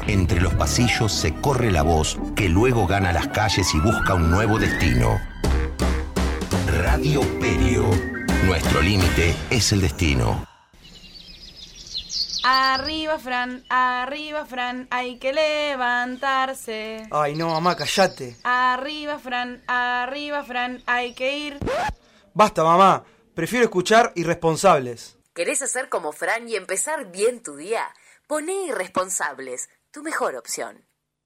Entre los pasillos se corre la voz que luego gana las calles y busca un nuevo destino. Radio Perio. Nuestro límite es el destino. Arriba, Fran, hay que levantarse. Ay, no, mamá, cállate. Arriba, Fran, hay que ir. Basta, mamá. Prefiero escuchar Irresponsables. ¿Querés hacer como Fran y empezar bien tu día? Poné Irresponsables, tu mejor opción.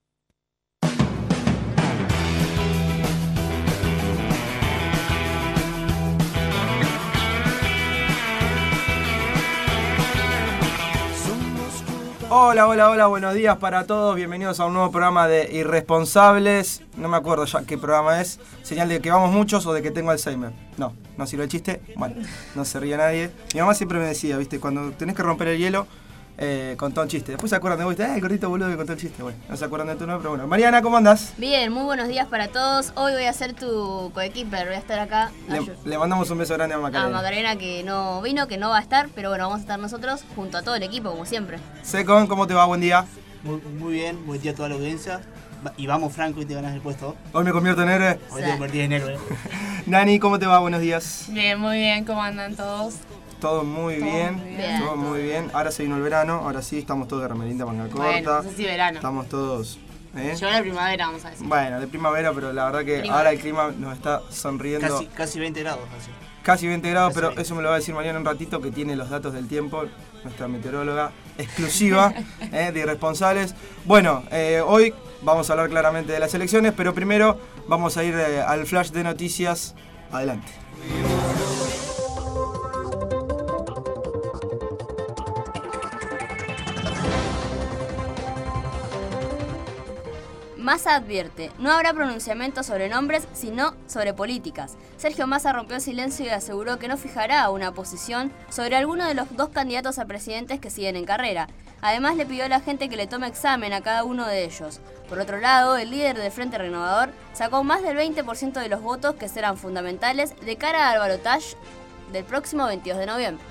Hola, buenos días para todos, bienvenidos a un nuevo programa de Irresponsables. No me acuerdo ya qué programa es, señal de que vamos muchos o de que tengo Alzheimer. No sirve el chiste, bueno, no se ríe nadie. Mi mamá siempre me decía, viste, cuando tenés que romper el hielo, contá un chiste. Después se acuerdan de vos, el gordito boludo que contó el chiste. Bueno, no se acuerdan de tu nombre, pero bueno. Mariana, ¿cómo andás? Bien, muy buenos días para todos. Hoy voy a ser tu coequiper, voy a estar acá. Le mandamos un beso grande a Macarena. A Macarena que no vino, que no va a estar, pero bueno, vamos a estar nosotros junto a todo el equipo, como siempre. Secon, ¿cómo te va? Buen día. Muy bien, buen día a toda la audiencia. Y vamos, Franco, y te ganas el puesto. Hoy me convierto en héroe. Hoy te convertís en héroe. Nani, ¿cómo te va? Buenos días. Bien, muy bien, ¿cómo andan todos? Todo muy bien. Ahora se vino el verano, ahora sí, estamos todos de remerita, manga corta. Bueno, no sé si verano. Estamos todos... Llegó la primavera, vamos a decir. Bueno, de primavera, pero la verdad que ahora el clima nos está sonriendo. Casi 20 grados, así. Casi 20 grados, pero eso me lo va a decir Mariana un ratito, que tiene los datos del tiempo, nuestra meteoróloga exclusiva de Irresponsables. Bueno, hoy vamos a hablar claramente de las elecciones, pero primero vamos a ir al flash de noticias. Adelante. Massa advierte, no habrá pronunciamientos sobre nombres, sino sobre políticas. Sergio Massa rompió el silencio y aseguró que no fijará una posición sobre alguno de los dos candidatos a presidentes que siguen en carrera. Además, le pidió a la gente que le tome examen a cada uno de ellos. Por otro lado, el líder del Frente Renovador sacó más del 20% de los votos que serán fundamentales de cara al balotaje del próximo 22 de noviembre.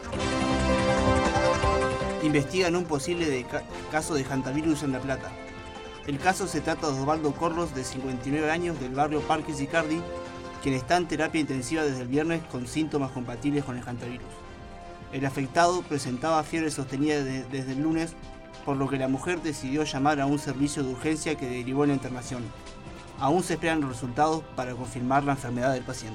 Investigan un posible caso de hantavirus en La Plata. El caso se trata de Osvaldo Corros, de 59 años, del barrio Parque Sicardi, quien está en terapia intensiva desde el viernes con síntomas compatibles con el hantavirus. El afectado presentaba fiebre sostenida desde el lunes, por lo que la mujer decidió llamar a un servicio de urgencia que derivó en la internación. Aún se esperan los resultados para confirmar la enfermedad del paciente.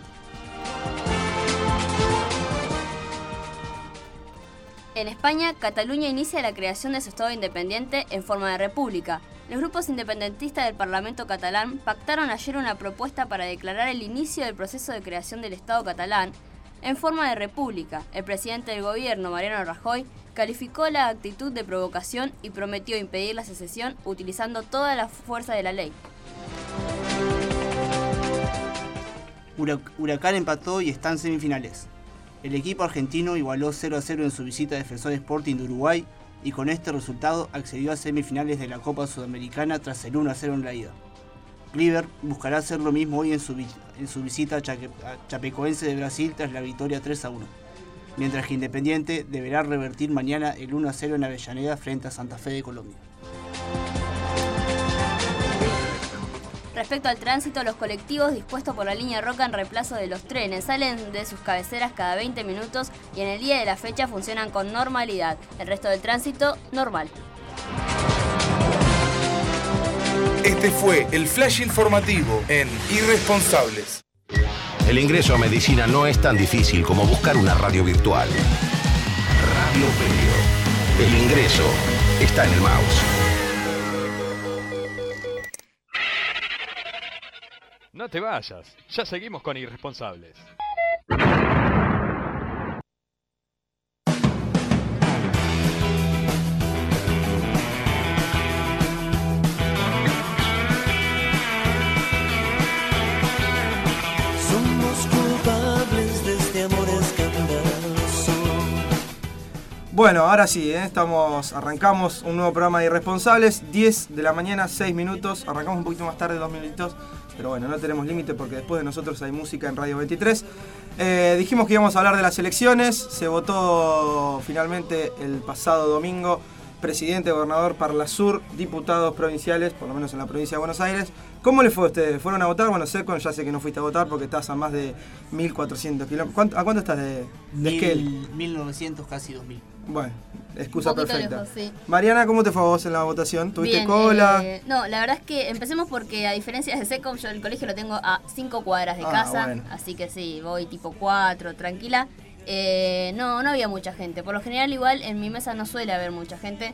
En España, Cataluña inicia la creación de su Estado independiente en forma de república. Los grupos independentistas del Parlamento catalán pactaron ayer una propuesta para declarar el inicio del proceso de creación del Estado catalán en forma de república. El presidente del gobierno, Mariano Rajoy, calificó la actitud de provocación y prometió impedir la secesión utilizando toda la fuerza de la ley. Huracán empató y está en semifinales. El equipo argentino igualó 0-0 en su visita a Defensor Sporting de Uruguay y con este resultado accedió a semifinales de la Copa Sudamericana tras el 1-0 en la ida. River buscará hacer lo mismo hoy en su visita a Chapecoense de Brasil tras la victoria 3-1, mientras que Independiente deberá revertir mañana el 1-0 en Avellaneda frente a Santa Fe de Colombia. Respecto al tránsito, los colectivos dispuestos por la línea Roca en reemplazo de los trenes salen de sus cabeceras cada 20 minutos y en el día de la fecha funcionan con normalidad. El resto del tránsito, normal. Este fue el flash informativo en Irresponsables. El ingreso a medicina no es tan difícil como buscar una radio virtual. Radio Perio. El ingreso está en el mouse. No te vayas, ya seguimos con Irresponsables. Somos culpables de este amor escandaloso. Bueno, ahora sí, arrancamos un nuevo programa de Irresponsables, 10 de la mañana, 6 minutos, arrancamos un poquito más tarde, 2 minutitos. Pero bueno, no tenemos límite porque después de nosotros hay música en Radio 23. Dijimos que íbamos a hablar de las elecciones. Se votó finalmente el pasado domingo presidente, gobernador, Parlasur, diputados provinciales, por lo menos en la provincia de Buenos Aires. ¿Cómo les fue a ustedes? ¿Fueron a votar? Bueno, Secon, ya sé que no fuiste a votar porque estás a más de 1.400 kilómetros. ¿A cuánto estás de Esquel? 1.900, casi 2.000. Bueno, excusa perfecta. Lejos, sí. Mariana, ¿cómo te fue a vos en la votación? ¿Tuviste Bien, cola? No, la verdad es que empecemos porque a diferencia de Secom, yo el colegio lo tengo a 5 cuadras de casa, bueno. así que sí, voy tipo 4, tranquila. No había mucha gente. Por lo general igual en mi mesa no suele haber mucha gente.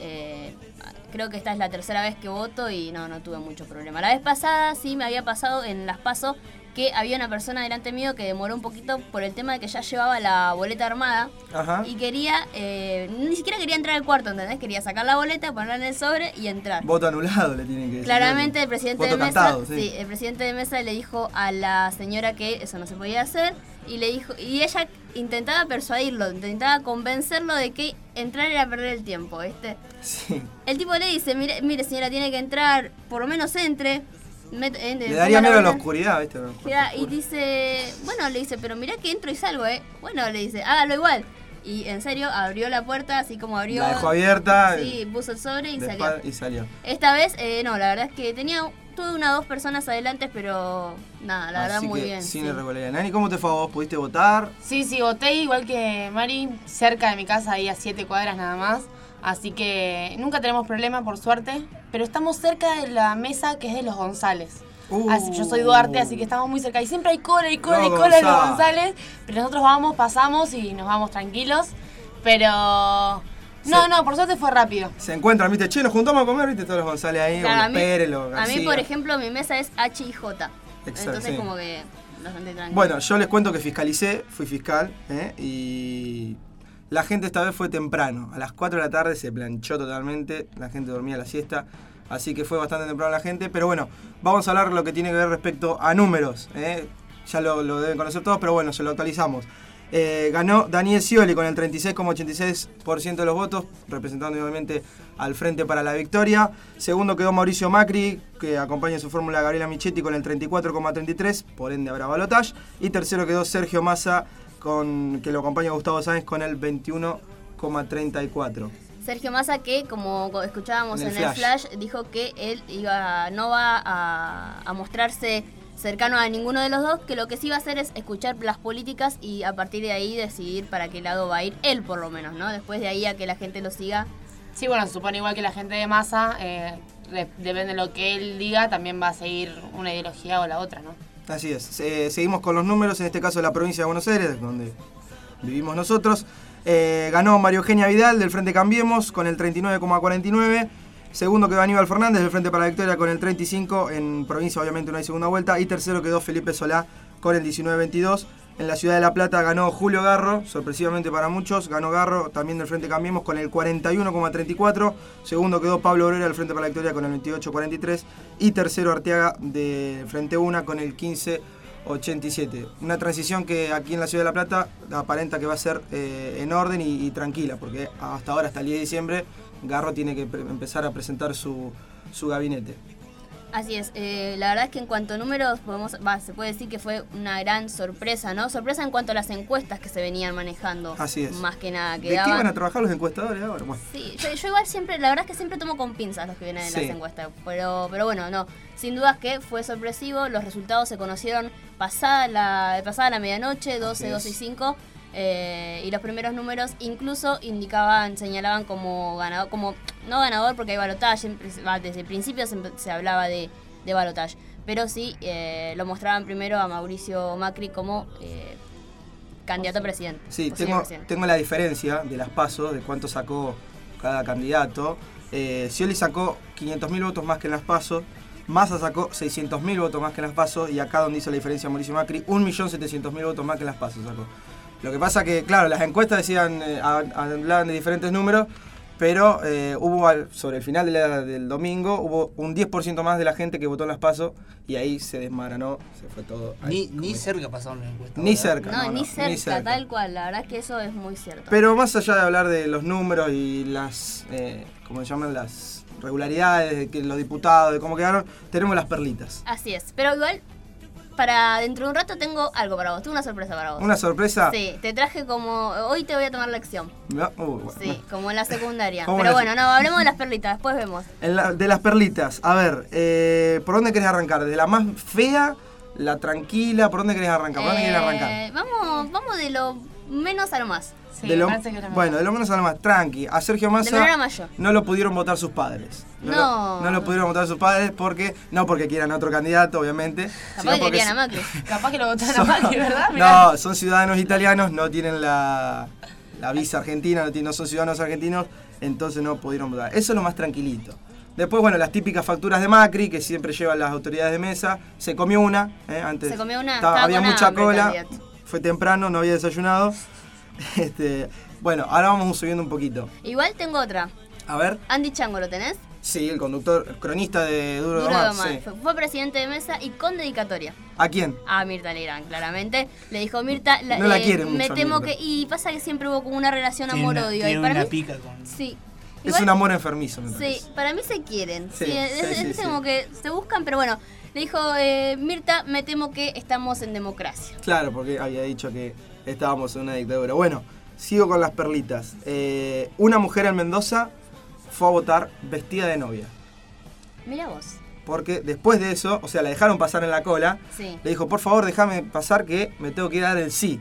Creo que esta es la tercera vez que voto y no tuve mucho problema. La vez pasada sí me había pasado en las PASO que había una persona delante mío que demoró un poquito por el tema de que ya llevaba la boleta armada. Ajá. Y quería, ni siquiera quería entrar al cuarto, ¿entendés? Quería sacar la boleta, ponerla en el sobre y entrar. Voto anulado le tienen que decir. Claramente el presidente Voto de mesa, cantado, sí. el presidente de mesa le dijo a la señora que eso no se podía hacer y le dijo, y ella intentaba persuadirlo, intentaba convencerlo de que entrar era perder el tiempo, ¿viste? Sí. El tipo le dice, mire señora, tiene que entrar, por lo menos entre. Le daría miedo a la oscuridad, ¿viste? Y dice, bueno, le dice, pero mirá que entro y salgo, ¿eh? Bueno, le dice, hágalo igual. Y en serio, abrió la puerta, así como abrió. La dejó abierta. Sí, puso el sobre y salió. Y Esta vez, no, la verdad es que tuve 1 o 2 personas adelante, pero nada, la verdad muy bien. Sin irregularidad. Nani, ¿cómo te fue a vos? ¿Pudiste votar? Sí, voté igual que Mari, cerca de mi casa, ahí a 7 cuadras nada más. Así que nunca tenemos problema, por suerte. Pero estamos cerca de la mesa que es de los González. Yo soy Duarte, así que estamos muy cerca. Y siempre hay cola de los González. Pero nosotros pasamos y nos vamos tranquilos. Pero... No, por suerte fue rápido. Se encuentran, ¿viste? Che, nos juntamos a comer, ¿viste? Todos los González ahí, claro, o los Pérez, los García. A mí, por ejemplo, mi mesa es H y J. Exacto, entonces sí. como que bastante tranquilo. Bueno, yo les cuento que fiscalicé, fui fiscal, y la gente esta vez fue temprano. A las 4 de la tarde se planchó totalmente, la gente dormía la siesta, así que fue bastante temprano la gente. Pero bueno, vamos a hablar de lo que tiene que ver respecto a números. Ya lo deben conocer todos, pero bueno, se lo actualizamos. Ganó Daniel Scioli con el 36,86% de los votos, representando obviamente al Frente para la Victoria. Segundo quedó Mauricio Macri, que acompaña en su fórmula a Gabriela Michetti con el 34,33%, por ende habrá balotaje. Y tercero quedó Sergio Massa, que lo acompaña Gustavo Sáenz con el 21,34%. Sergio Massa, que como escuchábamos en el flash, dijo que él no va a mostrarse cercano a ninguno de los dos, que lo que sí va a hacer es escuchar las políticas y a partir de ahí decidir para qué lado va a ir él, por lo menos, ¿no? Después de ahí a que la gente lo siga. Sí, bueno, se supone igual que la gente de Massa, depende de lo que él diga, también va a seguir una ideología o la otra, ¿no? Así es. Seguimos con los números, en este caso de la provincia de Buenos Aires, donde vivimos nosotros. Ganó María Eugenia Vidal del Frente Cambiemos con el 39,49%. Segundo quedó Aníbal Fernández del Frente para la Victoria con el 35%. En provincia obviamente no hay segunda vuelta. Y tercero quedó Felipe Solá con el 19,22%. En la ciudad de La Plata ganó Julio Garro, sorpresivamente para muchos. Ganó Garro también del Frente Cambiemos con el 41,34%. Segundo quedó Pablo Obrera del Frente para la Victoria con el 28,43%. Y tercero Arteaga del Frente Una con el 15,87%. Una transición que aquí en la ciudad de La Plata aparenta que va a ser en orden y tranquila, porque hasta ahora, hasta el 10 de diciembre, Garro tiene que empezar a presentar su gabinete. Así es, la verdad es que en cuanto a números se puede decir que fue una gran sorpresa, ¿no? Sorpresa en cuanto a las encuestas que se venían manejando. Así es. Más que nada. ¿De qué van a trabajar los encuestadores ahora? Bueno. Sí, yo igual siempre, la verdad es que siempre tomo con pinzas los que vienen en las encuestas, pero bueno, no, sin dudas que fue sorpresivo, los resultados se conocieron pasada la medianoche, 12 y 5, y los primeros números incluso señalaban como ganador, no ganador porque hay balotaje, desde el principio se hablaba de balotaje, pero sí lo mostraban primero a Mauricio Macri como candidato a presidente. Sí, tengo la diferencia de las PASO, de cuánto sacó cada candidato. Scioli sacó 500.000 votos más que en las PASO, Massa sacó 600.000 votos más que en las PASO, y acá donde hizo la diferencia Mauricio Macri, 1.700.000 votos más que en las PASO sacó. Lo que pasa que, claro, las encuestas decían, hablaban de diferentes números, pero hubo sobre el final del domingo, hubo un 10% más de la gente que votó en las PASO, y ahí se desmaranó, se fue todo. Ni cerca pasaron las encuestas. Ni cerca. No, ni cerca, tal cual, la verdad es que eso es muy cierto. Pero más allá de hablar de los números y las, ¿cómo se llaman? Las regularidades, de que los diputados, de cómo quedaron, tenemos las perlitas. Así es, pero igual para dentro de un rato tengo algo para vos, tengo una sorpresa para vos. ¿Una sorpresa? Sí, te traje como, hoy te voy a tomar lección. Bueno. Sí, como en la secundaria. ¿Cómo Pero la- bueno, no, hablemos de las perlitas, después vemos. De las perlitas, a ver, ¿por dónde querés arrancar? ¿De la más fea, la tranquila? ¿Por dónde querés arrancar? ¿Por dónde querés arrancar? Vamos de lo menos a lo más. Sí, De lo, parece que era más. bueno, de lo menos a lo más, tranqui. A Sergio De menor a Massa mayor. no lo pudieron votar sus padres. No. No lo pudieron votar sus padres no porque quieran otro candidato, obviamente. Capaz sino que porque querían a Macri. Capaz que lo votaron son- a Macri, ¿verdad? Mirá. No, son ciudadanos italianos, no tienen la visa argentina, no son ciudadanos argentinos, entonces no pudieron votar. Eso es lo más tranquilito. Después, bueno, las típicas facturas de Macri, que siempre llevan las autoridades de mesa. Se comió una, antes. Se comió una, estaba había con mucha hambre el cola, candidato. fue temprano, no había desayunado. Bueno, ahora vamos subiendo un poquito. Igual tengo otra. A ver, Andy Chango, ¿lo tenés? sí, el conductor, cronista de Duro de Duro de Domar, Domar. sí. Fue presidente de mesa y con dedicatoria. ¿A quién? A Mirta Legrand, claramente. Le dijo, Mirta, No la quiere me mucho a temo Mirta. que... Y pasa que siempre hubo como una relación Tiene amor-odio. Y tiene para una mí... pica con... Sí. Es Igual- un amor enfermizo, me Sí, parece. para mí se quieren. Sí, Sí, sí, es sí, como sí. que se buscan, pero bueno. Le dijo, Mirta, me temo que estamos en democracia. Claro, porque había dicho que estábamos en una dictadura. Bueno, sigo con las perlitas. Una mujer en Mendoza fue a votar vestida de novia. Mira vos. Porque después de eso, o sea, la dejaron pasar en la cola. Sí. Le dijo, por favor, déjame pasar que me tengo que dar el sí.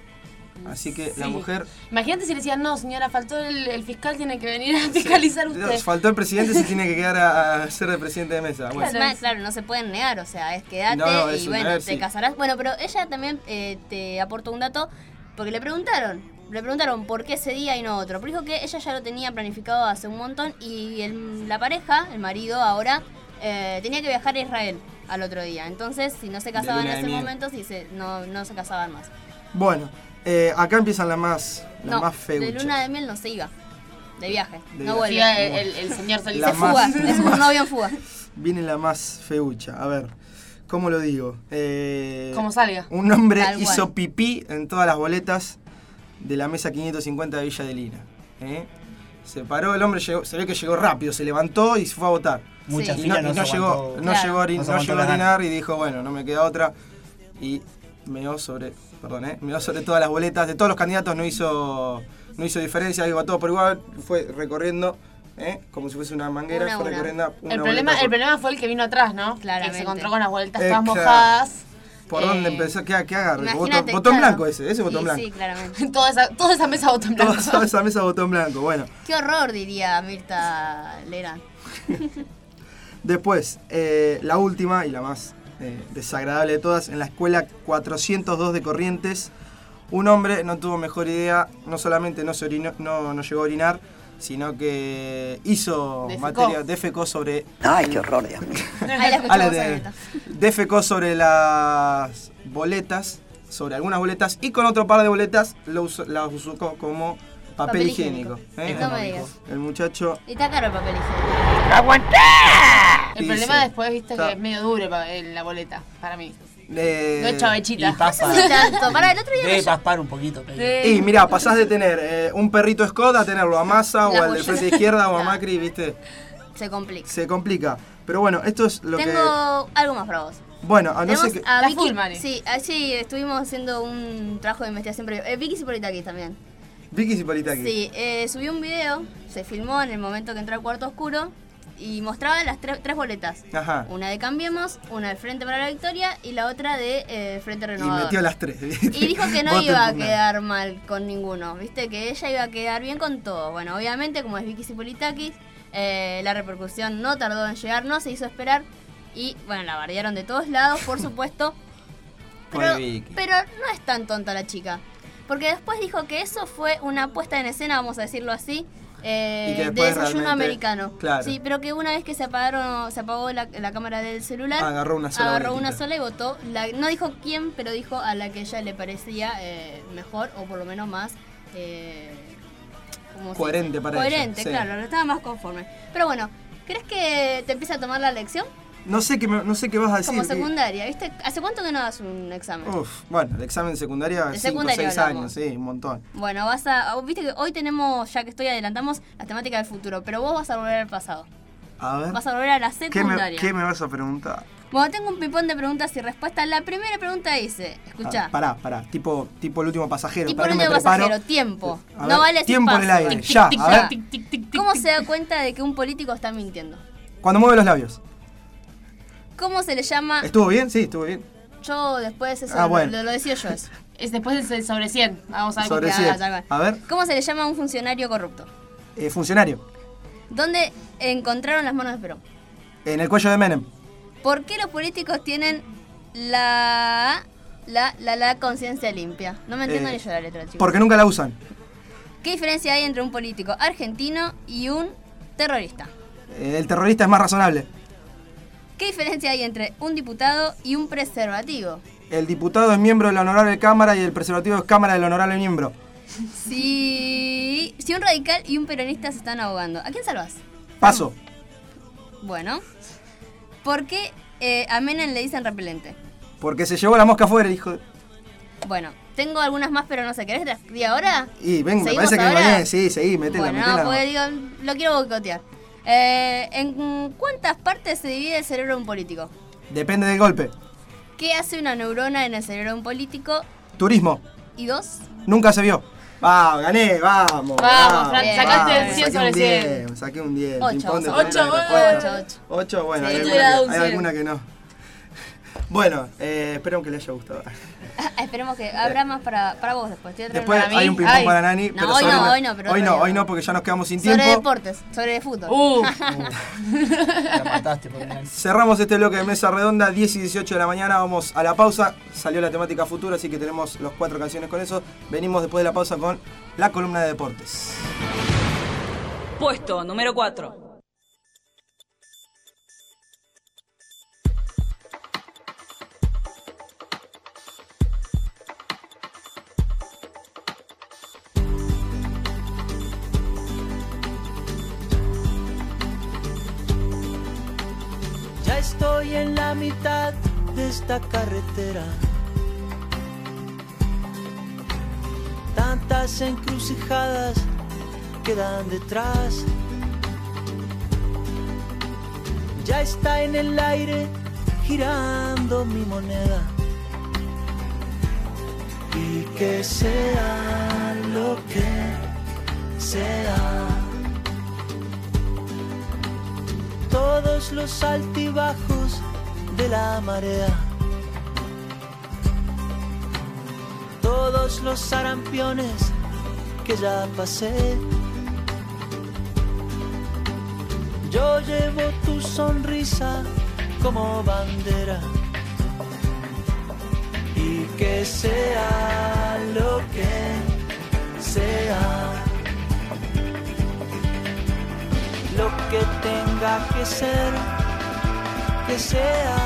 Así que la Sí. mujer... Imagínate si le decían, no, señora, faltó el fiscal, tiene que venir a fiscalizar usted. Faltó el presidente, se tiene que quedar a ser el presidente de mesa. Bueno, Claro, no se pueden negar, o sea, es quedate No, es y un bueno, deber, te sí. casarás. Bueno, pero ella también te aportó un dato porque le preguntaron por qué ese día y no otro. Pero dijo que ella ya lo tenía planificado hace un montón y la pareja, el marido ahora, tenía que viajar a Israel al otro día. Entonces, si no se casaban en luna de ese miel. momento, no se casaban más. bueno, acá empiezan las más De feuchas. luna de miel no se iba. De viaje. De No viaje. vuelve. Sí, el señor Solís. La Se más- fuga. Es un novio en fuga. Viene la más feucha. A ver, ¿cómo lo digo? Como salga. Un hombre Tal cual. hizo pipí en todas las boletas de la mesa 550 de Villa de Lina. Se paró el hombre, se ve que llegó rápido, se levantó y se fue a votar. Mucha Sí. Y fila no se llegó, aguantó. no Claro. llegó a No se aguantó llegó a las orinar y dijo, bueno, no me queda otra. Y meó sobre todas las boletas de todos los candidatos, no hizo diferencia, iba todo por igual, fue recorriendo, como si fuese una manguera, Una a fue una. recorriendo una El boleta por- problema fue el que vino atrás, ¿no? Claramente. Que se encontró con las vueltas Claro. todas mojadas. ¿Por dónde empezó? ¿Qué agarre? Imagínate, Botón claro. blanco ese botón Sí, blanco. Sí, claramente. Toda esa mesa votó en blanco. Toda esa mesa botón blanco, bueno. Qué horror, diría Mirta Legrand. Después, la última y la más desagradable de todas, en la escuela 402 de Corrientes, un hombre no tuvo mejor idea, no solamente no llegó a orinar, sino que hizo defecó sobre... Ay, qué horror, Dios mío. Ahí la escuchamos a Mirta. defecó sobre las boletas, sobre algunas boletas, y con otro par de boletas las usó como papel higiénico. No me digas. El muchacho... Y está caro el papel higiénico. El Sí, problema sí. después, viste, Está. que es medio duro la boleta, para mí. No Eh, es chavechita. Y pasa. Sí, tanto. Para el otro día Debe me paspar un poquito. Pero... Y mirá, pasás de tener un perrito Scott a tenerlo a Massa o La al de bollera. frente izquierda o a Claro. Macri, ¿viste? se complica. Se complica. Pero bueno, esto es lo que... Tengo algo más para vos. Bueno, a no sé Tenemos qué... a La Vicky. full, Mari. Sí, sí, estuvimos haciendo un trabajo de investigación previo. Vicky Cipolitakis también. Vicky Cipolitakis. Sí, subió un video, se filmó en el momento que entró al cuarto oscuro y mostraba las tres boletas. Ajá. Una de Cambiemos, una de Frente para la Victoria y la otra de Frente Y Renovador. metió las tres. ¿viste? Y dijo que no Voten iba a por nada. quedar mal con ninguno, viste, que ella iba a quedar bien con todo. Bueno, obviamente, como es Vicky Cipolitakis, la repercusión no tardó en llegar, no se hizo esperar. Y bueno, la bardearon de todos lados, por supuesto. Pobre Pero, Vicky. pero no es tan tonta la chica. Porque después dijo que eso fue una puesta en escena, vamos a decirlo así, que de después desayuno realmente- americano. claro. Sí, pero que una vez que se apagó la cámara del celular, Agarró una sola agarró boletita. una sola y votó. No dijo quién, pero dijo a la que ella le parecía mejor o por lo menos más... ¿cómo se Coherente dice? para Coherente, ella, sí. claro, estaba más conforme. Pero bueno, ¿crees que te empieza a tomar la lección? No sé qué vas a decir. Como que- secundaria, ¿viste? ¿Hace cuánto que no das un examen? Uf, bueno, el examen de secundaria, De 5 o secundaria 6 hablamos. años, sí, un montón. Bueno, viste que hoy tenemos, ya que adelantamos las temáticas del futuro, pero vos vas a volver al pasado. A ver, Vas a volver a la ¿qué secundaria. me vas a preguntar? Bueno, tengo un pipón de preguntas y respuestas. La primera pregunta dice, escuchá. Pará. Tipo el último pasajero. Tipo el último pasajero, tiempo. A No ver, vale tiempo en el espacio. aire, ya, a ver. ¿Cómo se da cuenta de que un político está mintiendo? Cuando mueve los labios. ¿Cómo se le llama? ¿Estuvo bien? Sí, estuvo bien. Yo después eso bueno. lo decido yo eso. Es después del sobre 100. Vamos a ver Sobre qué 100. haga. A ver, ¿Cómo se le llama a un funcionario corrupto? funcionario. ¿Dónde encontraron las manos de Perón? En el cuello de Menem. ¿Por qué los políticos tienen la conciencia limpia? No me entiendo ni yo la letra, chicos. Porque nunca la usan. ¿Qué diferencia hay entre un político argentino y un terrorista? El terrorista es más razonable. ¿Qué diferencia hay entre un diputado y un preservativo? El diputado es miembro de la honorable cámara y el preservativo es cámara del honorable miembro. Si un radical y un peronista se están ahogando, ¿a quién salvas? Paso. Bueno. ¿Por qué a Menem le dicen repelente? Porque se llevó la mosca afuera, hijo de... Bueno, tengo algunas más, pero no sé. ¿Querés que te las diga ahora? Y venga, me ¿Seguimos parece que ahora? venga bien. Sí, seguí, metela, Bueno, metela. no, porque digo, lo quiero boicotear. ¿En cuántas partes se divide el cerebro de un político? Depende del golpe. ¿Qué hace una neurona en el cerebro de un político? Turismo. ¿Y dos? Nunca se vio. Gané, vamos. Vamos, Fran, bien. sacaste el 100 saqué sobre un 100. 10, saqué un 10. 8, Ping-pong de ocho, poner la respuesta. 8. 8, bueno, Sí, hay, yo hubiera dado un hay 100. alguna que no. Bueno, espero que les haya gustado. Esperemos que habrá más para vos después. Estoy atrás Después para mí. hay un ping-pong para Nani. No, pero hoy sobre no, la- hoy no, pero otro día. hoy no, porque ya nos quedamos sin Sobre tiempo. deportes, sobre fútbol. La mataste, por el Cerramos este bloque de mesa redonda, 10 y 18 de la mañana, vamos a la pausa. Salió la temática futura, así que tenemos los 4 canciones con eso. Venimos después de la pausa con la columna de deportes. Puesto número 4. Ya estoy en la mitad de esta carretera. Tantas encrucijadas quedan detrás. Ya está en el aire girando mi moneda. Y que sea lo que sea. Todos los altibajos de la marea, todos los sarampiones que ya pasé. Yo llevo tu sonrisa como bandera. Y que sea lo que sea, lo que tenga que ser, que sea.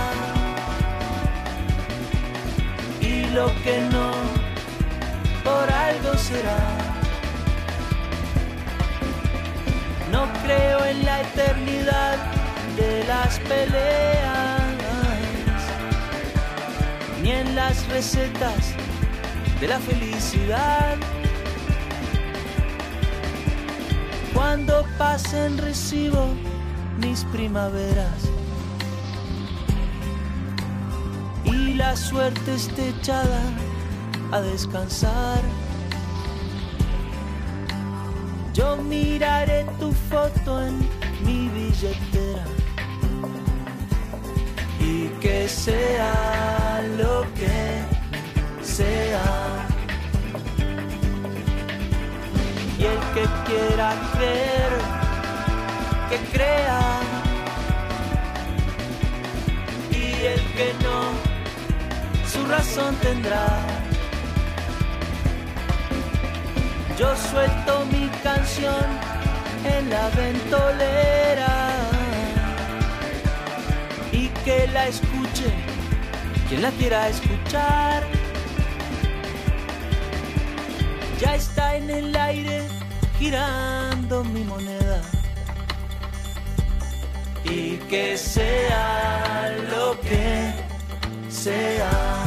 Y lo que no, por algo será. No creo en la eternidad de las peleas, ni en las recetas de la felicidad. Cuando pasen recibo mis primaveras y la suerte esté echada a descansar. Yo miraré tu foto en mi billetera. Y que sea lo que sea. Y el que quiera creer, que crea. Y el que no, su razón tendrá. Yo suelto mi canción en la ventolera y que la escuche quien la quiera escuchar. Ya está en el aire girando mi moneda. Y que sea lo que sea.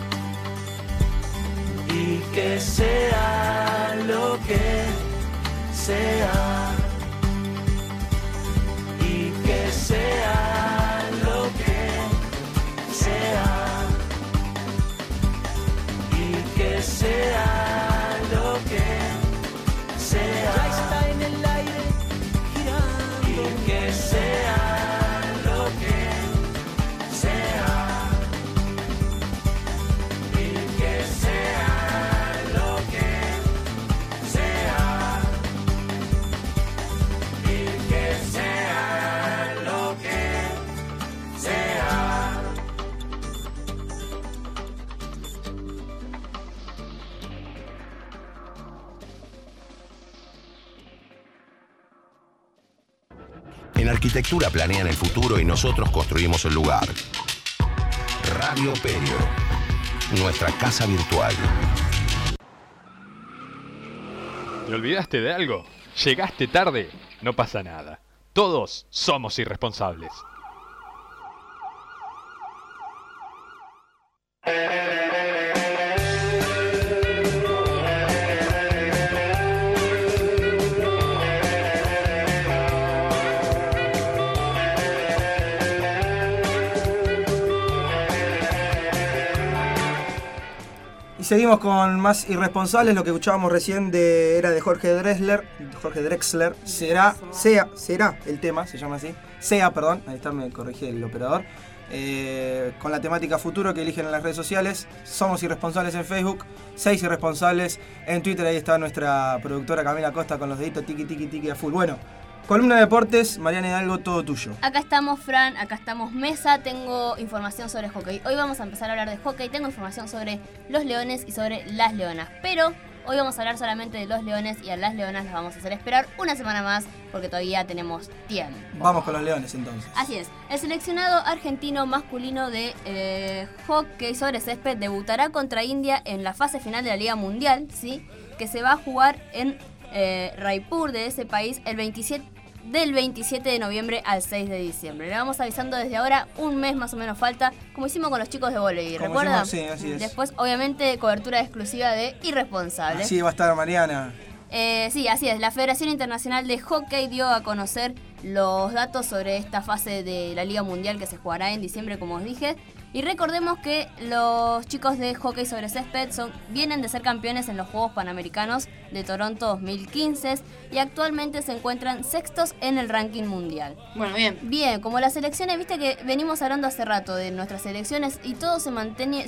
Y que sea lo que sea. Y que sea lo que arquitectura planean el futuro y nosotros construimos el lugar. Radio Perio, nuestra casa virtual. ¿Te olvidaste de algo? ¿Llegaste tarde? No pasa nada. Todos somos irresponsables. Y seguimos con más irresponsables. Lo que escuchábamos recién era de Jorge Drexler. Será el tema, se llama así. Perdón, ahí está, me corrigí el operador. Con la temática futuro que eligen en las redes sociales. Somos irresponsables en Facebook, 6 irresponsables en Twitter. Ahí está nuestra productora Camila Costa con los deditos tiki a full. Bueno, columna de deportes, Mariana Hidalgo, todo tuyo. Acá estamos, Fran, acá estamos, Mesa. Tengo información sobre hockey. Hoy vamos a empezar a hablar de hockey. Tengo información sobre los leones y sobre las leonas. Pero hoy vamos a hablar solamente de los leones y a las leonas las vamos a hacer esperar una semana más porque todavía tenemos tiempo. Vamos con los leones entonces. Así es. El seleccionado argentino masculino de hockey sobre césped debutará contra India en la fase final de la Liga Mundial, ¿sí? Que se va a jugar en Raipur de ese país del 27 de noviembre al 6 de diciembre. Le vamos avisando desde ahora, un mes más o menos falta, como hicimos con los chicos de voleibol, ¿recuerdan? Sí, así es. Después, obviamente, cobertura exclusiva de Irresponsables. Así va a estar Mariana. Sí, así es. La Federación Internacional de Hockey dio a conocer los datos sobre esta fase de la Liga Mundial que se jugará en diciembre, como os dije. Y recordemos que los chicos de hockey sobre césped vienen de ser campeones en los Juegos Panamericanos de Toronto 2015 y actualmente se encuentran sextos en el ranking mundial. Bueno, bien. Bien, como las selecciones, viste que venimos hablando hace rato de nuestras selecciones y todos se mantienen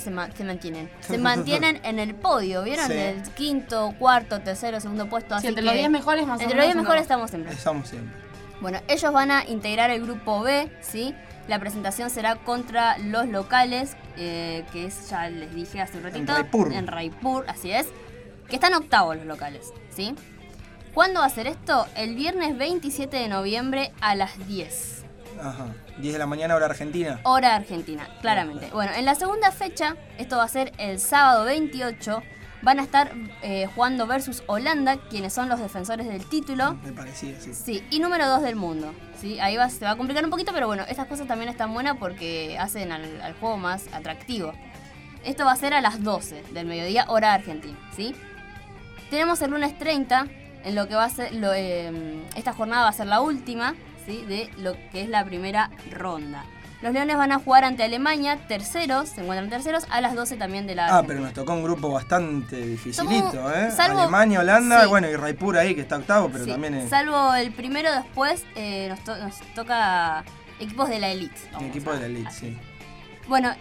en el podio, ¿vieron? Sí. El quinto, cuarto, tercero, segundo puesto. Sí, entre los 10 mejores más o menos. Entre los 10 mejores estamos siempre. Estamos siempre. Bueno, ellos van a integrar el grupo B, ¿sí? La presentación será contra los locales, que es, ya les dije hace un ratito, en Raipur, así es, que están octavos los locales, ¿sí? ¿Cuándo va a ser esto? El viernes 27 de noviembre a las 10. Ajá, 10 de la mañana, hora argentina. Hora argentina, claramente. Bueno, en la segunda fecha, esto va a ser el sábado 28, van a estar jugando versus Holanda, quienes son los defensores del título. Me parecía, sí. Sí, y número 2 del mundo. ¿Sí? Ahí se va a complicar un poquito, pero bueno, estas cosas también están buenas porque hacen al juego más atractivo. Esto va a ser a las 12 del mediodía, hora argentina, ¿sí? Tenemos el lunes 30, en lo que va a ser, esta jornada va a ser la última, ¿sí? De lo que es la primera ronda. Los Leones van a jugar ante Alemania, terceros, se encuentran terceros, a las 12 también de la Argentina. Pero nos tocó un grupo bastante dificilito, ¿eh? Salvo, Alemania, Holanda, sí. bueno, y Raipur ahí, que está octavo, pero sí, también es... Salvo el primero, después nos toca equipos de la elite. Equipos de la elite, sí. Bueno,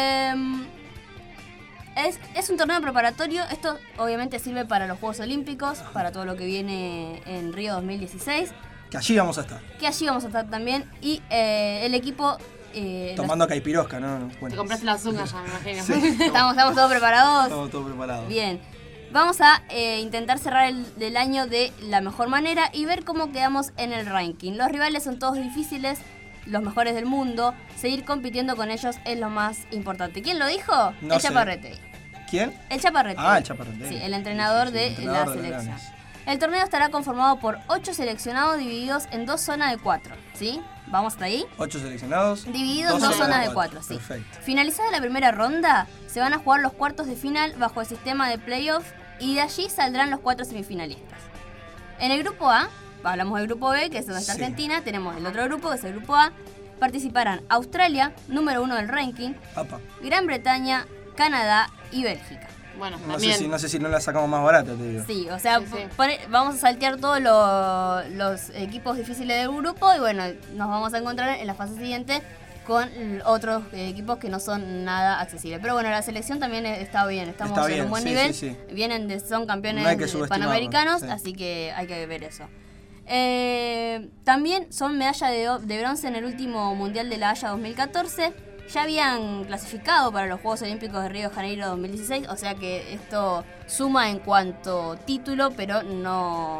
es un torneo preparatorio. Esto obviamente sirve para los Juegos Olímpicos, para todo lo que viene en Río 2016. Que allí vamos a estar. Que allí vamos a estar también. Y el equipo... tomando caipirosca, ¿no? Bueno. Te compraste las uñas ya, me imagino. Sí. ¿Estamos todos preparados? Estamos todos preparados. Bien. Vamos a intentar cerrar el año de la mejor manera y ver cómo quedamos en el ranking. Los rivales son todos difíciles, los mejores del mundo. Seguir compitiendo con ellos es lo más importante. ¿Quién lo dijo? No el sé. Chaparrete. ¿Quién? El Chaparrete. Ah, el Chaparrete. Sí, el entrenador de la selección. El torneo estará conformado por 8 seleccionados divididos en 2 zonas de 4, ¿sí? ¿Vamos hasta ahí? 8 seleccionados. Divididos en 2 zonas de 4, sí. Perfecto. Finalizada la primera ronda, se van a jugar los cuartos de final bajo el sistema de playoff y de allí saldrán los 4 semifinalistas. En el grupo A, hablamos del grupo B, que es donde está Argentina, tenemos el otro grupo, que es el grupo A. Participarán Australia, número 1 del ranking, Gran Bretaña, Canadá y Bélgica. Bueno, no sé si no la sacamos más barata, te digo. Sí, o sea, vamos a saltear todos los equipos difíciles del grupo y bueno, nos vamos a encontrar en la fase siguiente con otros equipos que no son nada accesibles. Pero bueno, la selección también está bien, estamos en un buen nivel. Sí. Son campeones panamericanos, así que hay que ver eso. También son medalla de bronce en el último Mundial de La Haya 2014. Ya habían clasificado para los Juegos Olímpicos de Río de Janeiro 2016, o sea que esto suma en cuanto título, pero no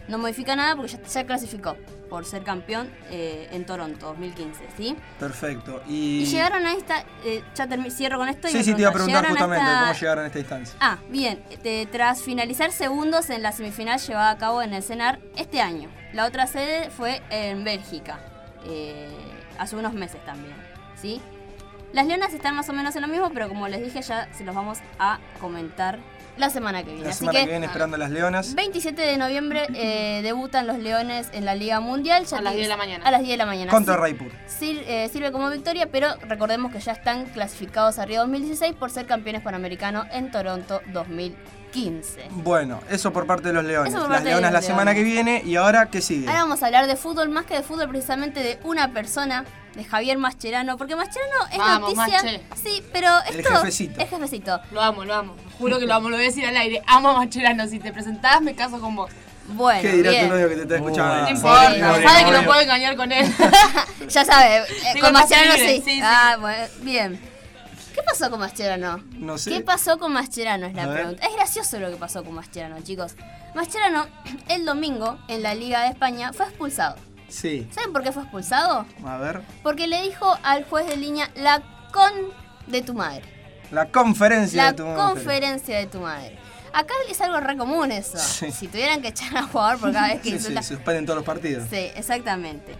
no modifica nada porque ya clasificó por ser campeón en Toronto 2015, ¿sí? Perfecto. Y llegaron a esta... cierro con esto. Sí, te iba a preguntar justamente cómo llegaron a esta instancia. Bien. Tras finalizar segundos en la semifinal llevada a cabo en el CENAR este año. La otra sede fue en Bélgica, hace unos meses también, ¿sí? Las Leonas están más o menos en lo mismo, pero como les dije ya se los vamos a comentar la semana que viene. La semana que viene esperando a las Leonas. 27 de noviembre debutan los Leones en la Liga Mundial. A las 10 de la mañana. A las 10 de la mañana. Contra Raipur. Sirve como victoria, pero recordemos que ya están clasificados a Río 2016 por ser campeones panamericanos en Toronto 2015. Bueno, eso por parte de los Leones. Las Leonas la semana que viene. ¿Y ahora qué sigue? Ahora vamos a hablar de fútbol, más que de fútbol, precisamente de una persona, de Javier Mascherano, porque Mascherano es noticia. Masche. Sí, pero el jefecito. Es jefecito. Lo amo. Juro que lo amo, lo voy a decir al aire. Amo a Mascherano. Si te presentás, me caso con vos. Bueno, ¿qué dirá tu novio que te está escuchando? No importa, sabe que lo puedo engañar con él. Ya sabe, con Mascherano sí. Bueno, bien. ¿Qué pasó con Mascherano? No sé. ¿Qué pasó con Mascherano? Es la pregunta. Es gracioso lo que pasó con Mascherano, chicos. Mascherano, el domingo, en la Liga de España, fue expulsado. Sí. ¿Saben por qué fue expulsado? A ver. Porque le dijo al juez de línea la de tu madre. La conferencia de tu madre. La conferencia de tu madre. Acá es algo re común eso. Sí. Si tuvieran que echar a jugador por cada vez que insulta. Se suspenden todos los partidos. Sí, exactamente.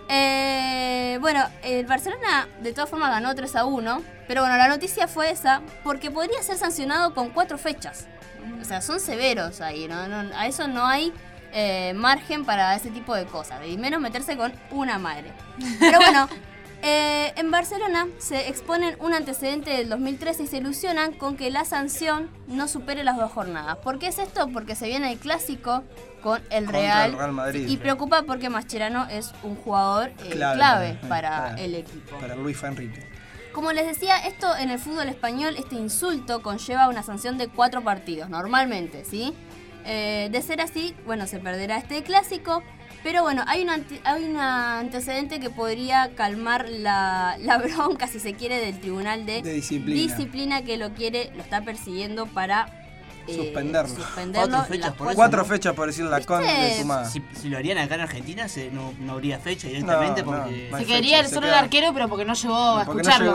Bueno, el Barcelona de todas formas ganó 3-1. Pero bueno, la noticia fue esa porque podría ser sancionado con 4 fechas. O sea, son severos ahí. A eso no hay margen para ese tipo de cosas. Y menos meterse con una madre. Pero bueno, en Barcelona se exponen un antecedente del 2013 y se ilusionan con que la sanción no supere las 2 jornadas. ¿Por qué es esto? Porque se viene el clásico con el Real Madrid. Y preocupa porque Mascherano es un jugador clave para el equipo. Para Luis Enrique. Como les decía, esto en el fútbol español, este insulto conlleva una sanción de 4 partidos, normalmente, ¿sí? De ser así, bueno, se perderá este clásico, pero bueno, hay un antecedente que podría calmar la bronca, si se quiere, del Tribunal de Disciplina que lo está persiguiendo para suspenderlo. 4 fechas por decir la con de tu madre. Si lo harían acá en Argentina no habría fecha directamente porque... Se quería solo el arquero, pero porque no llegó a escucharlo.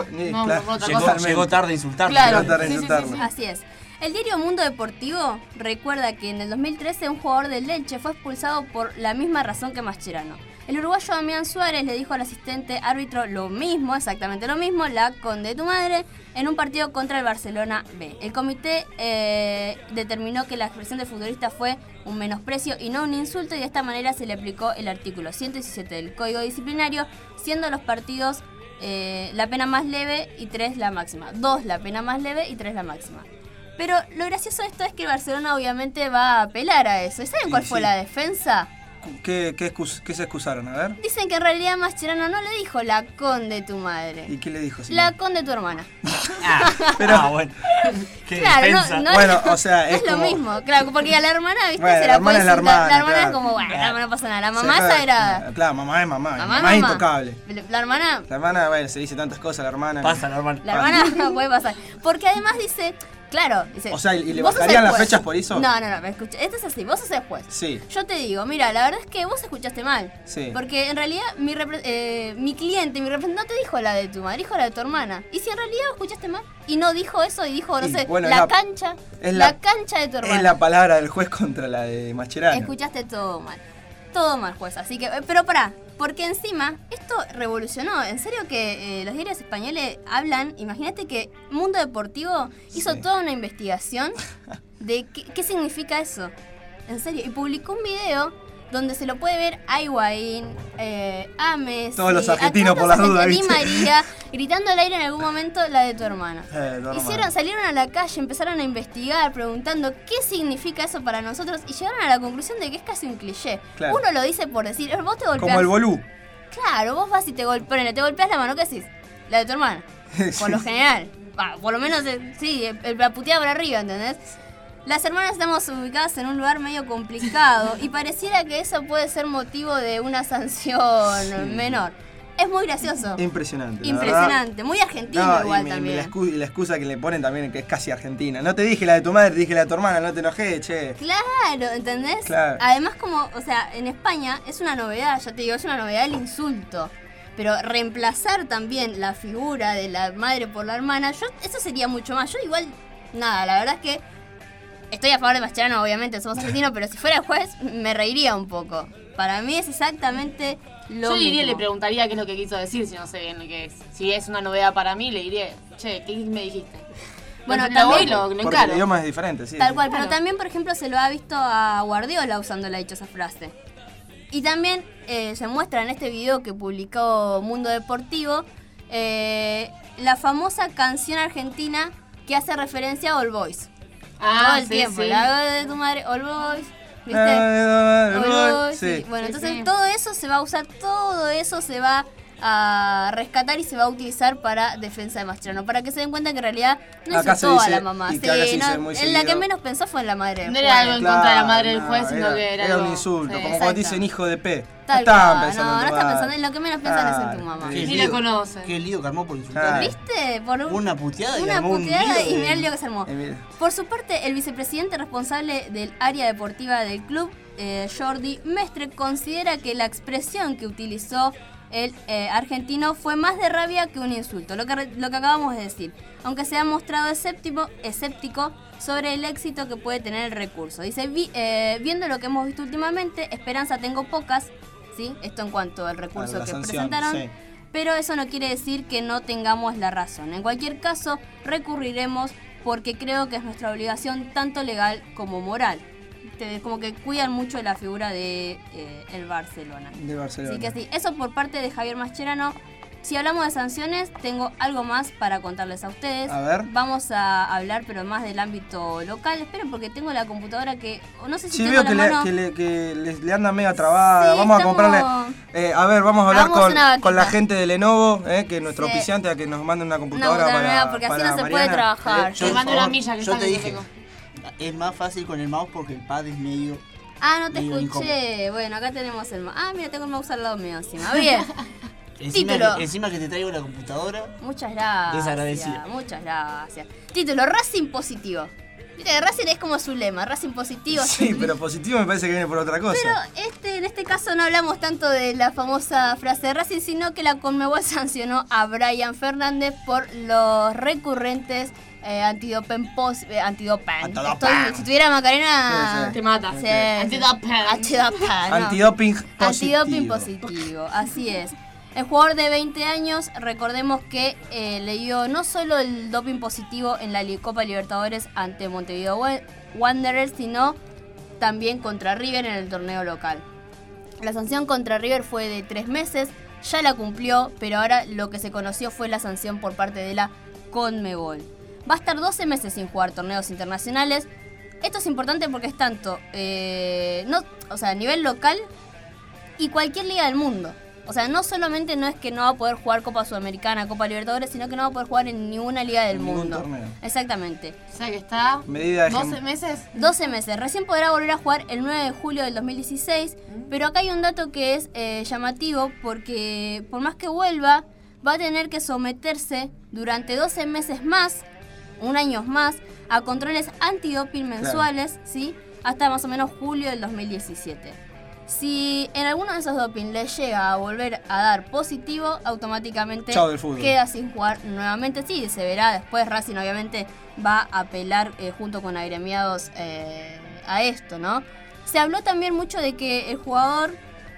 Llegó tarde a insultarlo. Claro. Sí. Así es. El diario Mundo Deportivo recuerda que en el 2013 un jugador del Elche fue expulsado por la misma razón que Mascherano. El uruguayo Damián Suárez le dijo al asistente árbitro exactamente lo mismo, la con de tu madre, en un partido contra el Barcelona B. El comité determinó que la expresión del futbolista fue un menosprecio y no un insulto, y de esta manera se le aplicó el artículo 117 del Código Disciplinario, siendo los partidos la pena más leve y 3 la máxima. 2 la pena más leve y 3 la máxima. Pero lo gracioso de esto es que el Barcelona obviamente va a apelar a eso. ¿Y saben cuál fue la defensa? ¿Qué se excusaron? A ver. Dicen que en realidad Mascherano no le dijo la con de tu madre. ¿Y qué le dijo? La con de tu hermana. Bueno. ¿Qué defensa? Bueno, o sea, es lo mismo. Claro, porque a la hermana, ¿viste? Bueno, se la puede insultar. La hermana es como, bueno, no pasa nada. La mamá es sagrada. Claro, mamá es mamá. Mamá es intocable. La hermana, bueno, se dice tantas cosas, la hermana. Pasa la hermana. La hermana no puede pasar. Porque además dice... Claro, dice, o sea, ¿y le bajarían las fechas por eso? No, escucha, esto es así, vos sos el juez. Sí. Yo te digo, mira, la verdad es que vos escuchaste mal. Sí. Porque en realidad mi cliente, mi representante no te dijo la de tu madre, dijo la de tu hermana. Y si en realidad vos escuchaste mal y no dijo eso y dijo, no sé, bueno, la cancha de tu hermana. Es la palabra del juez contra la de Mascherano. Escuchaste todo mal, juez. Así que, pero pará. Porque encima, esto revolucionó. En serio que los diarios españoles hablan. Imagínate que Mundo Deportivo hizo toda una investigación de qué significa eso. En serio. Y publicó un video donde se lo puede ver a Higuaín, a Messi, todos los argentinos por las dudas, y María gritando al aire en algún momento la de tu hermana. Salieron a la calle, empezaron a investigar, preguntando qué significa eso para nosotros y llegaron a la conclusión de que es casi un cliché. Claro. Uno lo dice por decir, vos te golpeás. Como el bolú. Claro, vos vas y te golpeas la mano, ¿qué decís? La de tu hermana. Por lo general. Por lo menos, sí, la puteada por arriba, ¿entendés? Las hermanas estamos ubicadas en un lugar medio complicado y pareciera que eso puede ser motivo de una sanción menor. Es muy gracioso. Impresionante. la Impresionante. verdad. Muy argentino No, igual y también. la excusa que le ponen también, que es casi argentina. No te dije la de tu madre, te dije la de tu hermana, no te enojé, che. Claro, ¿entendés? Claro. Además, como, o sea, en España es una novedad, ya te digo, es una novedad el insulto. Pero reemplazar también la figura de la madre por la hermana, eso sería mucho más. Yo igual, nada, la verdad es que estoy a favor de Mascherano, obviamente, somos argentinos, pero si fuera juez me reiría un poco. Para mí es exactamente lo Yo mismo. le preguntaría qué es lo que quiso decir, si no sé bien lo que es. Si es una novedad para mí, le diría, che, ¿qué me dijiste? Bueno, lo también- voy y lo Porque encaro. el idioma es diferente, sí. Tal sí. cual, pero Claro. también, por ejemplo, se lo ha visto a Guardiola usando la dichosa frase. Y también se muestra en este video que publicó Mundo Deportivo la famosa canción argentina que hace referencia a All Boys. Todo el tiempo, sí. la de tu madre, All Boys, ¿viste? All All Boys, Boys, sí. sí. Bueno, Sí, entonces sí. todo eso se va a usar, todo eso se va a rescatar y se va a utilizar para defensa de Mascherano, para que se den cuenta que en realidad no Acá insultó se a dice, la mamá. y que acá se Sí, dice no, muy en la que seguido. menos pensó fue en la madre del No juez. era algo en contra de la madre del Claro, juez, sino que era un algo... insulto, sí, como cuando exacto. dicen hijo de P. Tal no estaban cual, pensando no en tu están madre. pensando en lo que menos piensan es en tu Claro, mamá. sí. Ni la conoce. Qué lío que armó por insultar. Claro. ¿Viste? Por Una puteada y una armó un puteada lío y de- mirá el lío que se armó. Mira. Por su parte, el vicepresidente responsable del área deportiva del club, Jordi Mestre, considera que la expresión que utilizó el argentino fue más de rabia que un insulto, lo que acabamos de decir, aunque se ha mostrado escéptico sobre el éxito que puede tener el recurso. Dice, viendo lo que hemos visto últimamente, esperanza tengo pocas, ¿sí? Esto en cuanto al recurso la que sanción, presentaron. sí. Pero eso no quiere decir que no tengamos la razón. En cualquier caso, recurriremos porque creo que es nuestra obligación tanto legal como moral. Como que cuidan mucho la figura de el Barcelona. De Barcelona. Así que sí, eso por parte de Javier Mascherano. Si hablamos de sanciones, tengo algo más para contarles a ustedes. A ver. Vamos a hablar, pero más del ámbito local. Esperen, porque tengo la computadora que... No sé si Sí, tengo veo la que, mano. le anda media trabada. Sí, vamos a estamos- comprarle. A ver, vamos a hablar Hagamos una vaquita. con la gente de Lenovo, que es nuestro Sí. auspiciante, a que nos manden una Una computadora computadora para. nueva, porque así para no se puede Mariana. trabajar. Te mando una milla que yo está te que yo dije, tengo. es más fácil con el mouse porque el pad es medio... Ah, no te medio escuché. Bueno, acá tenemos el mouse. Ah, mira, tengo el mouse al lado mío encima. Bien. Encima que te traigo la computadora. Muchas gracias. Desagradecido. Muchas gracias. Título, Racing positivo. Viste que Racing es como su lema, Racing positivo. Sí, pero positivo me parece que viene por otra cosa. Pero en este caso no hablamos tanto de la famosa frase de Racing, sino que la Conmebol sancionó a Brian Fernández por los recurrentes antidopen. Si tuviera Macarena... Sí, sí. Te mata. Sí, Antidopen. Antidoping. Antidoping positivo. Antidoping positivo, así es. El jugador de 20 años, recordemos que le dio no solo el doping positivo en la Copa Libertadores ante Montevideo Wanderers, sino también contra River en el torneo local. La sanción contra River fue de 3 meses, ya la cumplió, pero ahora lo que se conoció fue la sanción por parte de la Conmebol. Va a estar 12 meses sin jugar torneos internacionales. Esto es importante porque es tanto a nivel local y cualquier liga del mundo. O sea, no solamente no es que no va a poder jugar Copa Sudamericana, Copa Libertadores, sino que no va a poder jugar en ninguna liga del Ningún mundo. torneo. Exactamente. O sea que está Medida de 12 meses. 12 meses. Recién podrá volver a jugar el 9 de julio del 2016. Pero acá hay un dato que es llamativo porque por más que vuelva, va a tener que someterse durante 12 meses más, un año más, a controles antidoping mensuales, ¿sí? Hasta más o menos julio del 2017. Si en alguno de esos doping le llega a volver a dar positivo, automáticamente Chao del fútbol. queda sin jugar nuevamente. Sí, se verá después. Racing obviamente va a apelar junto con agremiados a esto, ¿no? Se habló también mucho de que el jugador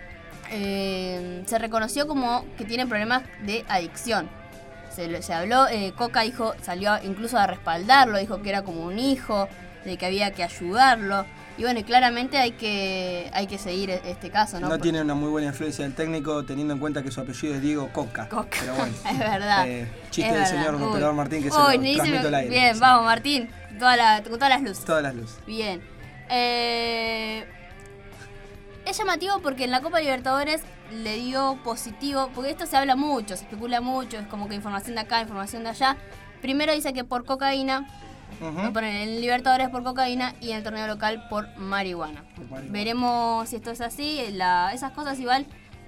se reconoció como que tiene problemas de adicción. Se habló, Coca salió incluso a respaldarlo, dijo que era como un hijo, de que había que ayudarlo. Y bueno, y claramente hay que seguir este caso, ¿no? No tiene una muy buena influencia del técnico, teniendo en cuenta que su apellido es Diego Coca. Es Pero bueno. verdad. Chiste es del verdad. señor Uy. operador Martín que se Uy, lo ni transmito se al me- aire. Bien, Sí. vamos Martín, con todas las luces. Todas las luces. Bien. Es llamativo porque en la Copa Libertadores le dio positivo, porque esto se habla mucho, se especula mucho, es como que información de acá, información de allá. Primero dice que por cocaína, Ujú. en Libertadores por cocaína y en el torneo local por marihuana. Por marihuana. Veremos si esto es así, esas cosas igual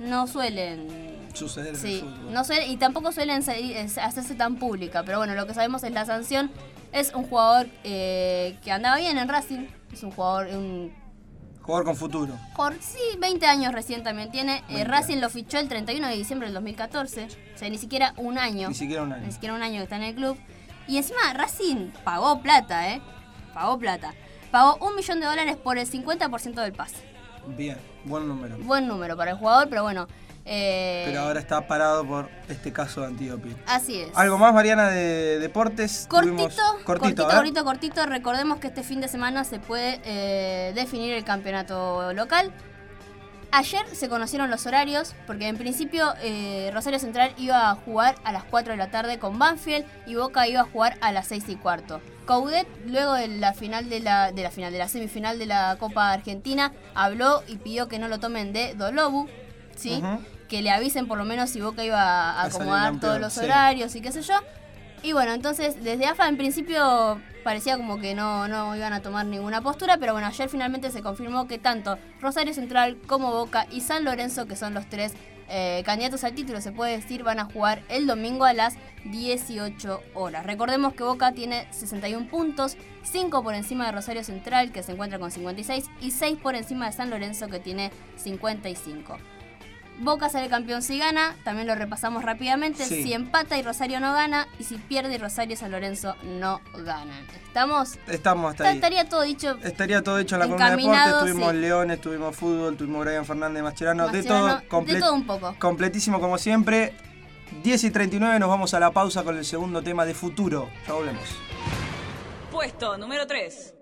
no suelen suceder sí, en el fútbol. No suelen, y tampoco suelen hacerse tan pública, pero bueno, lo que sabemos es la sanción. Es un jugador que andaba bien en Racing, es un jugador con futuro. Sí, 20 años recién también tiene. Racing lo fichó el 31 de diciembre del 2014, o sea, ni siquiera un año. Ni siquiera un año que está en el club. Y encima Racing pagó plata, Pagó $1 millón por el 50% del pase. Bien, buen número. Buen número para el jugador, pero bueno. Pero ahora está parado por este caso de Antioquia. Así es. ¿Algo más, Mariana, de deportes? Cortito. Recordemos que este fin de semana se puede definir el campeonato local. Ayer se conocieron los horarios, porque en principio Rosario Central iba a jugar a las 4 de la tarde con Banfield y Boca iba a jugar a las 6:15. Coudet, luego de la semifinal de la Copa Argentina, habló y pidió que no lo tomen de Dolobu, ¿sí? Que le avisen por lo menos si Boca iba a acomodar todos los horarios y qué sé yo. Y bueno, entonces desde AFA en principio parecía como que no iban a tomar ninguna postura, pero bueno, ayer finalmente se confirmó que tanto Rosario Central como Boca y San Lorenzo, que son los tres candidatos al título, se puede decir, van a jugar el domingo a las 18 horas. Recordemos que Boca tiene 61 puntos, 5 por encima de Rosario Central, que se encuentra con 56, y 6 por encima de San Lorenzo, que tiene 55. Boca sale campeón si gana, también lo repasamos rápidamente, sí. Si empata y Rosario no gana, y si pierde Rosario y San Lorenzo no ganan. ¿Estamos? Estamos hasta ahí. Estaría todo dicho. Estaría todo hecho en la columna de deportes, tuvimos Leones, tuvimos fútbol, tuvimos Brian Fernández, Mascherano, de todo un poco. Completísimo como siempre. 10:39, nos vamos a la pausa con el segundo tema de Futuro. Ya volvemos. Puesto número 3.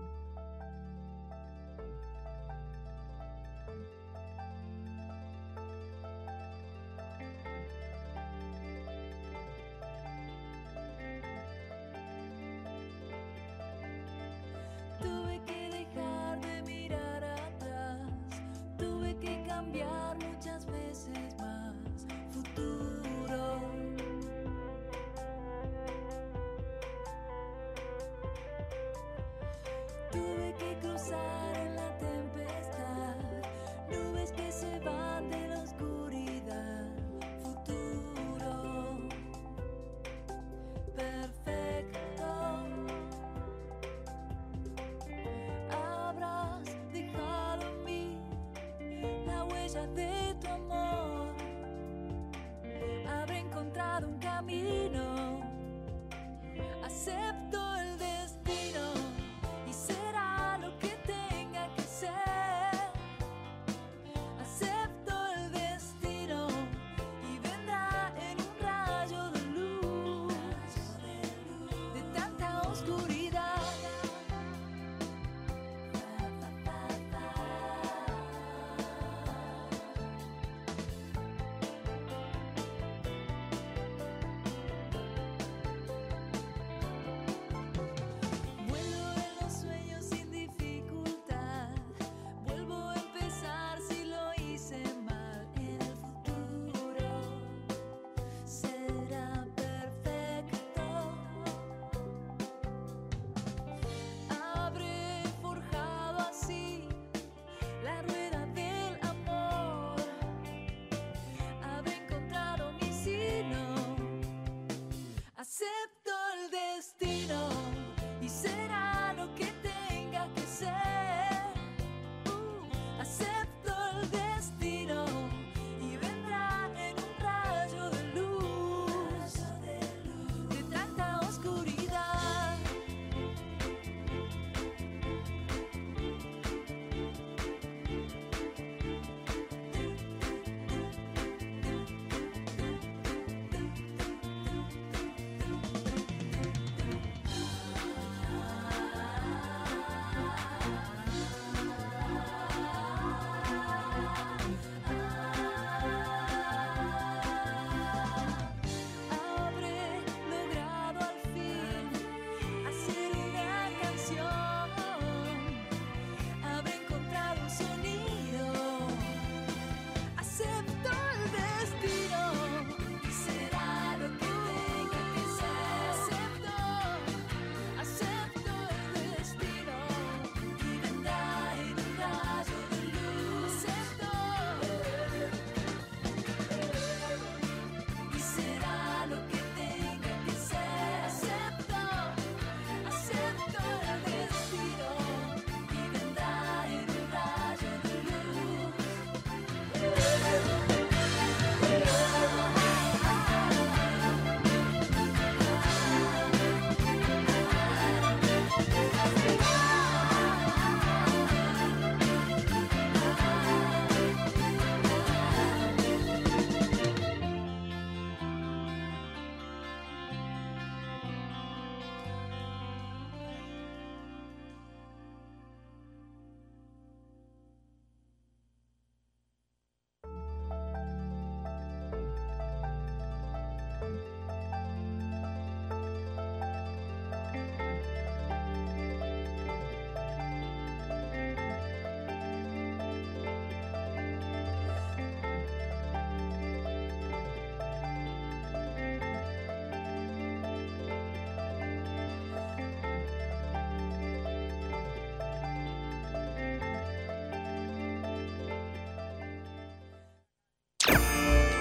Cambiar muchas veces más. Futuro. Tuve que cruzar en la tempestad, nubes que se van de la oscuridad. Futuro perfecto. Habrás dejado en mí la huella de tu amor. Habré encontrado un camino. Acepto el destino y será lo que tenga que ser. Acepto el destino y vendrá en un rayo de luz de tanta oscuridad.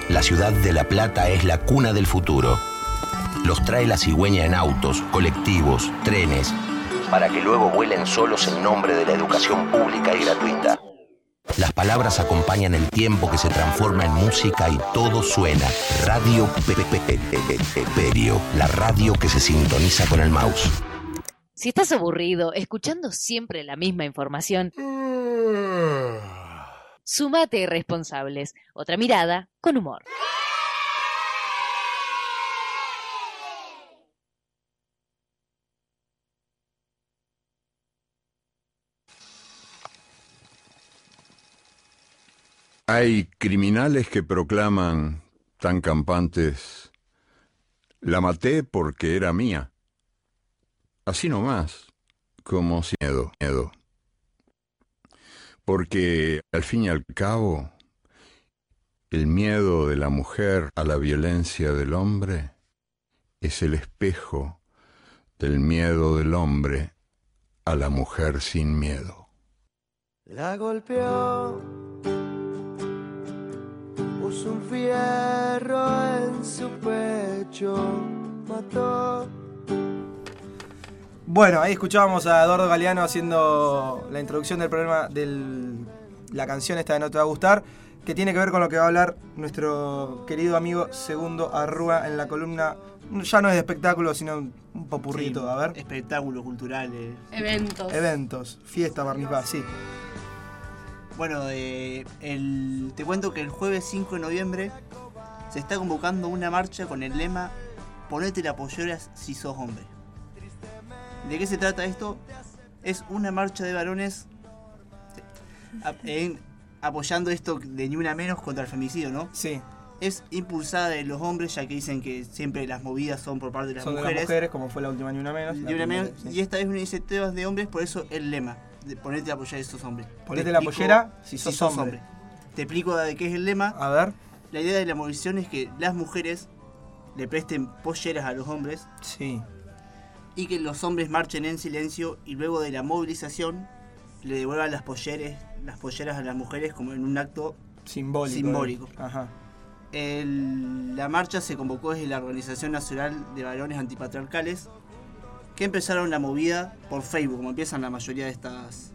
La ciudad de La Plata es la cuna del futuro. Los trae la cigüeña en autos, colectivos, trenes, para que luego vuelen solos en nombre de la educación pública y gratuita. Las palabras acompañan el tiempo que se transforma en música y todo suena. Radio Perio, la radio que se sintoniza con el mouse. Si estás aburrido, escuchando siempre la misma información, sumate a Irresponsables, otra mirada con humor. Hay criminales que proclaman, tan campantes, la maté porque era mía. Así nomás, como sin miedo. Porque, al fin y al cabo, el miedo de la mujer a la violencia del hombre es el espejo del miedo del hombre a la mujer sin miedo. La golpeó, puso un fierro en su pecho, mató. Bueno, ahí escuchábamos a Eduardo Galeano haciendo la introducción del programa la canción esta de No Te Va a Gustar, que tiene que ver con lo que va a hablar nuestro querido amigo Segundo Arrúa en la columna, ya no es de espectáculo, sino un popurrito, a ver. Espectáculos culturales. Eventos, fiesta, barniz, sí. Bueno, te cuento que el jueves 5 de noviembre se está convocando una marcha con el lema Ponete la pollera si sos hombre. ¿De qué se trata esto? Es una marcha de varones apoyando esto de Ni Una Menos contra el femicidio, ¿no? Sí. Es impulsada de los hombres, ya que dicen que siempre las movidas son por parte de las mujeres. Son de las mujeres, como fue la última Ni Una Menos. Ni Una Menos, sí. Y esta es una iniciativa de hombres, por eso el lema, de ponete la pollera si sos hombre. Ponete la pollera si sos hombre. Te explico de qué es el lema. A ver. La idea de la movilización es que las mujeres le presten polleras a los hombres. Sí. Y que los hombres marchen en silencio y luego de la movilización le devuelvan las polleras a las mujeres como en un acto simbólico. Ajá. La marcha se convocó desde la Organización Nacional de Varones Antipatriarcales, que empezaron la movida por Facebook, como empiezan la mayoría de estos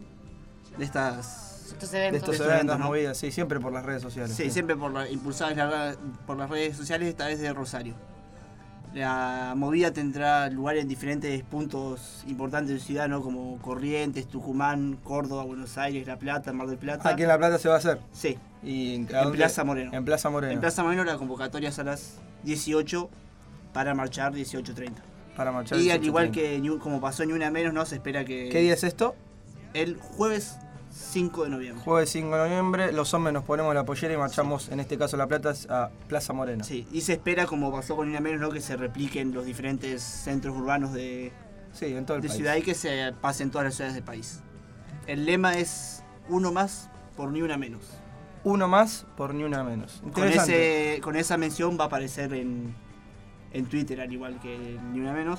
eventos, ¿no? Movidas, sí, siempre por las redes sociales. Sí, siempre impulsadas por las redes sociales, esta vez de Rosario. La movida tendrá lugar en diferentes puntos importantes de la ciudad, ¿no? Como Corrientes, Tucumán, Córdoba, Buenos Aires, La Plata, Mar del Plata. ¿Aquí en La Plata se va a hacer? Sí. ¿Y en Plaza Moreno. En Plaza Moreno. En Plaza Moreno la convocatoria es a las 18 para marchar 18:30. Para marchar. Y al igual que como pasó en Ni Una Menos, ¿no? Se espera que... ¿Qué día es esto? El jueves 5 de noviembre. Jueves 5 de noviembre, los hombres nos ponemos la pollera y marchamos, en este caso La Plata, a Plaza Moreno. Sí, y se espera, como pasó con Ni Una Menos, ¿no? Que se repliquen los diferentes centros urbanos de en todo el país. Ciudad y que se pasen todas las ciudades del país. El lema es uno más por Ni Una Menos. Uno más por Ni Una Menos. Con esa mención va a aparecer en Twitter, al igual que Ni Una Menos.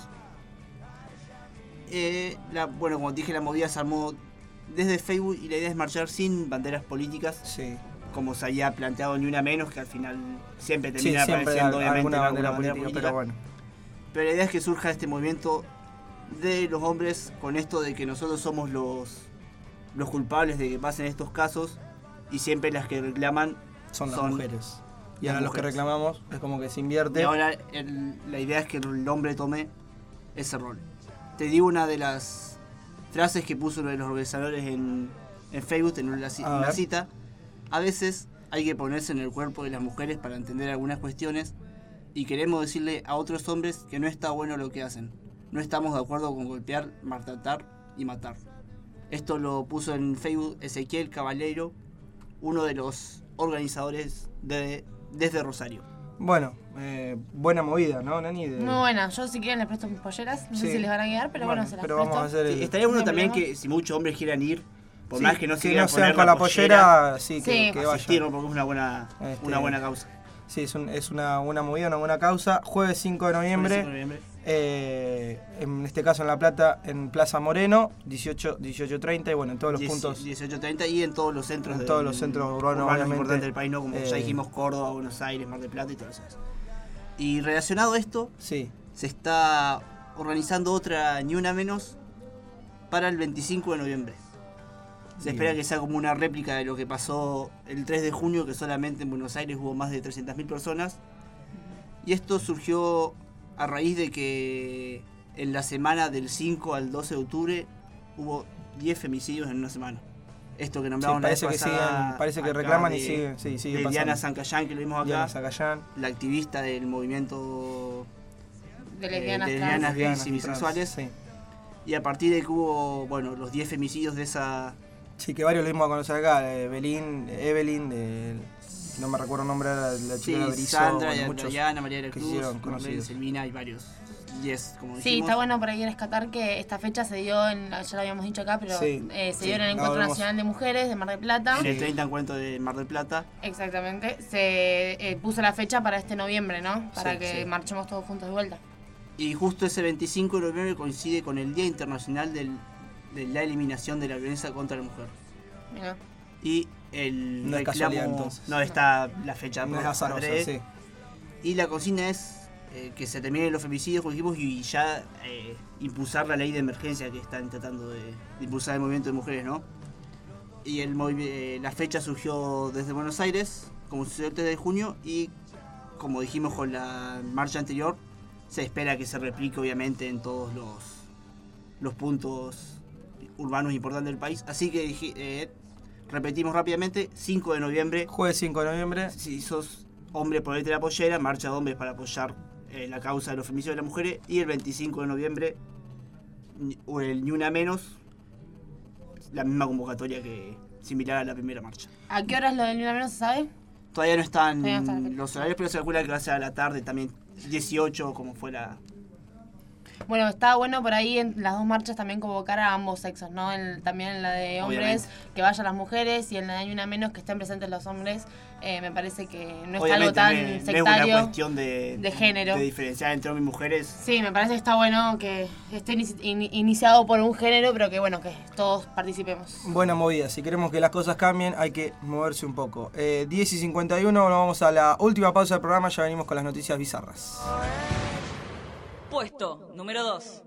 Bueno, como dije, la movida se armó desde Facebook y la idea es marchar sin banderas políticas. Sí. Como se había planteado Ni Una Menos, que al final siempre termina apareciendo obviamente alguna bandera política, pero bueno. Pero la idea es que surja este movimiento de los hombres con esto de que nosotros somos los culpables de que pasen estos casos y siempre las que reclaman son las mujeres. Y ahora los que reclamamos es como que se invierte. Y ahora la idea es que el hombre tome ese rol. Te digo una de las frases que puso uno de los organizadores en Facebook en una cita. A veces hay que ponerse en el cuerpo de las mujeres para entender algunas cuestiones y queremos decirle a otros hombres que no está bueno lo que hacen. No estamos de acuerdo con golpear, maltratar y matar. Esto lo puso en Facebook Ezequiel Caballero, uno de los organizadores desde Rosario. Bueno, buena movida, ¿no, Nani? Muy buena. Yo, si quieren, les presto mis polleras. No sé si les van a quedar, pero bueno, se las presto. Vamos a hacer estaría bueno también que si muchos hombres quieran ir, por más que no se quieran sean poner con la pollera, que vayan. Asistir, porque es una buena causa. Sí, es una movida, una buena causa. Jueves 5 de noviembre. En este caso en La Plata, en Plaza Moreno, 18:30, y bueno, en todos los puntos. 18:30 y en todos los centros. En todos los centros urbanos importantes del país, ¿no? Como ya dijimos, Córdoba, Buenos Aires, Mar del Plata y todo eso. Y relacionado a esto, sí, se está organizando otra Ni Una Menos para el 25 de noviembre. Se espera que sea como una réplica de lo que pasó el 3 de junio, que solamente en Buenos Aires hubo más de 300.000 personas. Y esto surgió a raíz de que en la semana del 5 al 12 de octubre hubo 10 femicidios en una semana. Esto que nombramos la vez pasada, parece que reclaman y sigue pasando. Diana Zancayán, que lo vimos acá. Diana Zancayán, la activista del movimiento de lesbianas gays y bisexuales. Sí. Y a partir de que hubo, bueno, los 10 femicidios de esa... Sí, que varios lo dimos a conocer acá, Evelyn, no me recuerdo el nombre de la chica de Berizo. Sandra, bueno, muchos Diana, María de la que Cruz, hicieron conocidos. Silvina y varios. 10, como dijimos. Sí, está bueno por ahí rescatar que esta fecha se dio, ya lo habíamos dicho acá, pero se dio en el Encuentro Nacional de Mujeres de Mar del Plata. En el 30 Encuentro de Mar del Plata. Exactamente. Se puso la fecha para este noviembre, ¿no? Para que marchemos todos juntos de vuelta. Y justo ese 25 de noviembre coincide con el Día Internacional de la Eliminación de la Violencia contra la Mujer. Mira. Y el no reclamo... Es entonces. No está la fecha. No es azarosa, sí. Y la consigna es que se terminen los femicidios, como dijimos, y ya impulsar la ley de emergencia que están tratando de impulsar el movimiento de mujeres, ¿no? Y la fecha surgió desde Buenos Aires, como sucedió el 3 de junio, y como dijimos con la marcha anterior, se espera que se replique obviamente en todos los puntos urbanos importantes del país. Así que repetimos rápidamente, 5 de noviembre. Jueves 5 de noviembre. Si sos hombre, ponete la pollera, marcha de hombres para apoyar la causa de los femicidios de las mujeres. Y el 25 de noviembre, el Ni Una Menos, la misma convocatoria que similar a la primera marcha. ¿A qué horas lo del Ni Una Menos se sabe? Todavía no están los horarios, pero se calcula que va a ser a la tarde también, 18, como fue la... Bueno, está bueno por ahí en las dos marchas también convocar a ambos sexos, ¿no? También en la de hombres, obviamente, que vayan las mujeres, y en la de Ni Una Menos que estén presentes los hombres. Me parece que no es algo tan sectario. No es una cuestión de género. De diferenciar entre hombres y mujeres. Sí, me parece que está bueno que esté iniciado por un género, pero que bueno, que todos participemos. Buena movida, si queremos que las cosas cambien hay que moverse un poco. 10:51, nos vamos a la última pausa del programa, ya venimos con las noticias bizarras. Puesto número 2.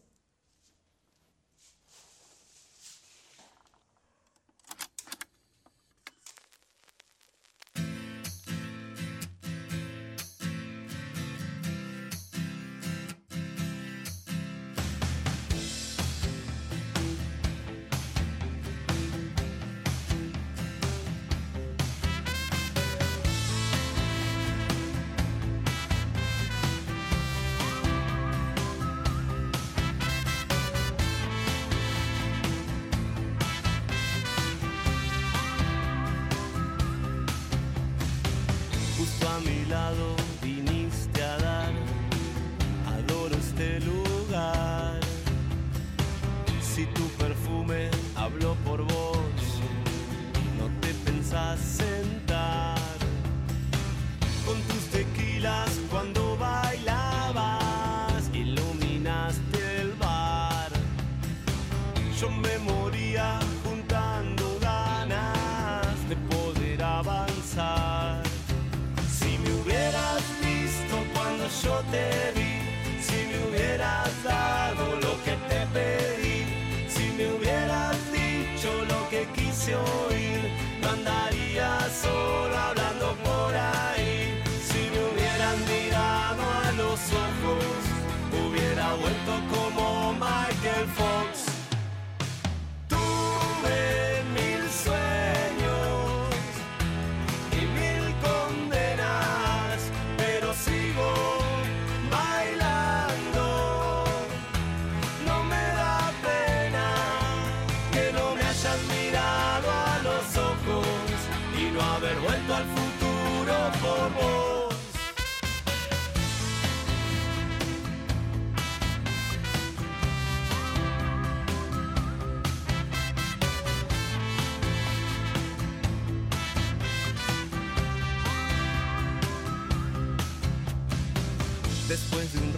Justo a mi lado viniste a dar, adoro este lugar. Si tu perfume habló por vos, no te pensás sentar. Con tus tequilas cuando bailabas, iluminaste el bar. Yo me moría juntando ganas de poder avanzar. Si me hubieras visto cuando yo te vi, si me hubieras dado lo que te pedí, si me hubieras dicho lo que quise oír, no andaría solo hablando por ahí. Si me hubieran mirado a los ojos, hubiera vuelto como Michael Fox. Tú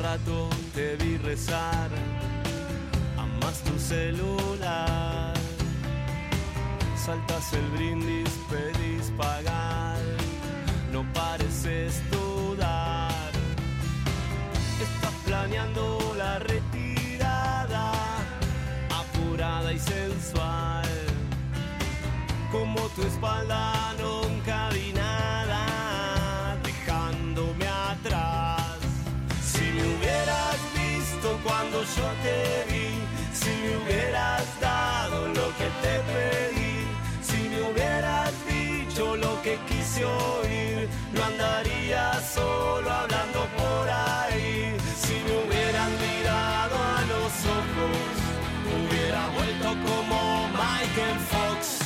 rato te vi rezar, amas tu celular, saltas el brindis, pedís pagar, no pareces dudar, estás planeando la retirada, apurada y sensual, como tu espalda nunca vi nada, dejándome atrás. Si me hubieras visto cuando yo te vi, si me hubieras dado lo que te pedí, si me hubieras dicho lo que quise oír, no andaría solo hablando por ahí. Si me hubieran mirado a los ojos, hubiera vuelto como Michael Fox.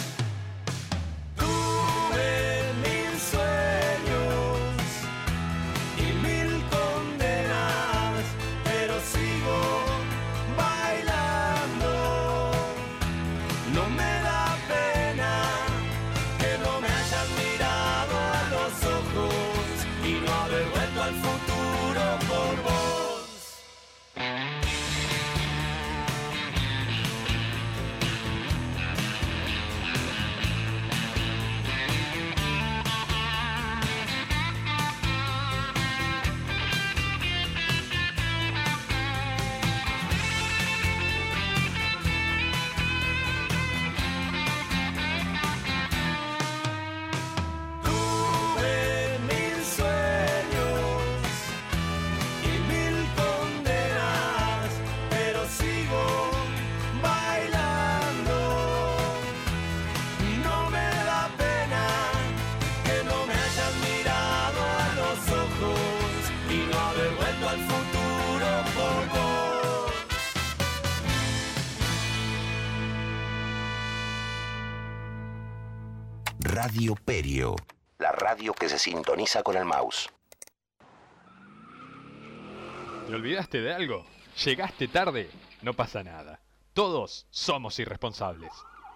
Tuve 1000 sueños y 1000 condenas, pero sigo bailando. No me da pena que no me hayas mirado a los ojos y no haber vuelto al futuro por vos. Tuve 1000 sueños y 1000 condenas, pero sigo bailando. No me da pena que no me hayas mirado a los ojos y no haber vuelto al futuro por vos. Radio Perio, la radio que se sintoniza con el mouse. ¿Te olvidaste de algo? ¿Llegaste tarde? No pasa nada. Todos somos irresponsables.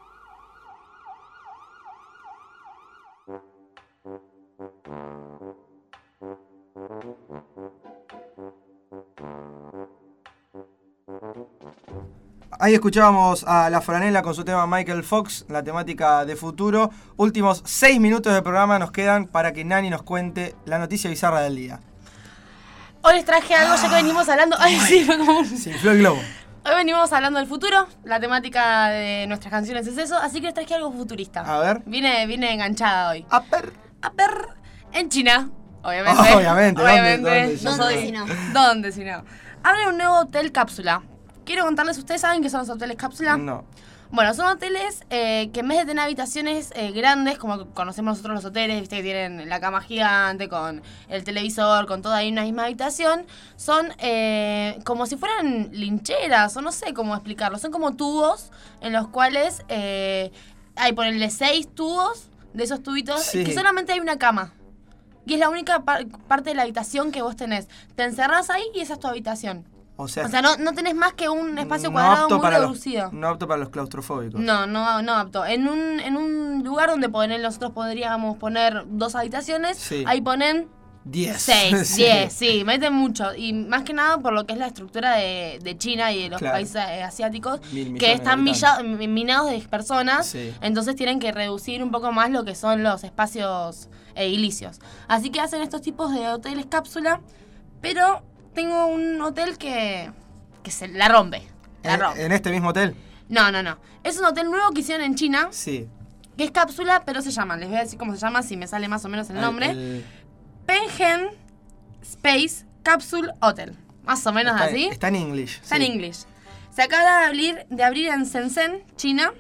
Ahí escuchábamos a La Franela con su tema Michael Fox, la temática de futuro. Últimos 6 minutos de programa nos quedan para que Nani nos cuente la noticia bizarra del día. Hoy les traje algo ya que venimos hablando. Ay, sí, fue como un... Se infló el globo. Hoy venimos hablando del futuro, la temática de nuestras canciones es eso, así que les traje algo futurista. A ver. Vine enganchada hoy. A ver. En China, obviamente. Obviamente. Obviamente. ¿Dónde? ¿Dónde si no? Abre un nuevo hotel cápsula. Quiero contarles, ¿ustedes saben qué son los hoteles cápsula? No. Bueno, son hoteles que en vez de tener habitaciones grandes, como conocemos nosotros los hoteles, viste que tienen la cama gigante, con el televisor, con todo ahí en una misma habitación, son como si fueran lincheras, o no sé cómo explicarlo. Son como tubos en los cuales hay, ponerle 6 tubos de esos tubitos, Sí. que solamente hay una cama. Y es la única parte de la habitación que vos tenés. Te encerrás ahí y esa es tu habitación. O sea, no tenés más que un espacio cuadrado muy reducido. No apto para los claustrofóbicos. No apto. En un lugar donde nosotros podríamos poner 2 habitaciones, Sí. ahí ponen 10. 6, Sí. 10, sí, meten mucho. Y más que nada por lo que es la estructura de China y de los Claro. países asiáticos, 1000 millones que de están habitantes. minados de personas, Sí. entonces tienen que reducir un poco más lo que son los espacios edilicios. Así que hacen estos tipos de hoteles cápsula, pero tengo un hotel que se la rompe. ¿En este mismo hotel? No. Es un hotel nuevo que hicieron en China, Sí. que es cápsula, pero se llama, les voy a decir cómo se llama, si me sale más o menos el nombre. Pengen Space Capsule Hotel. Más o menos así. Está en English. Está en English. Se acaba de abrir en Shenzhen, China,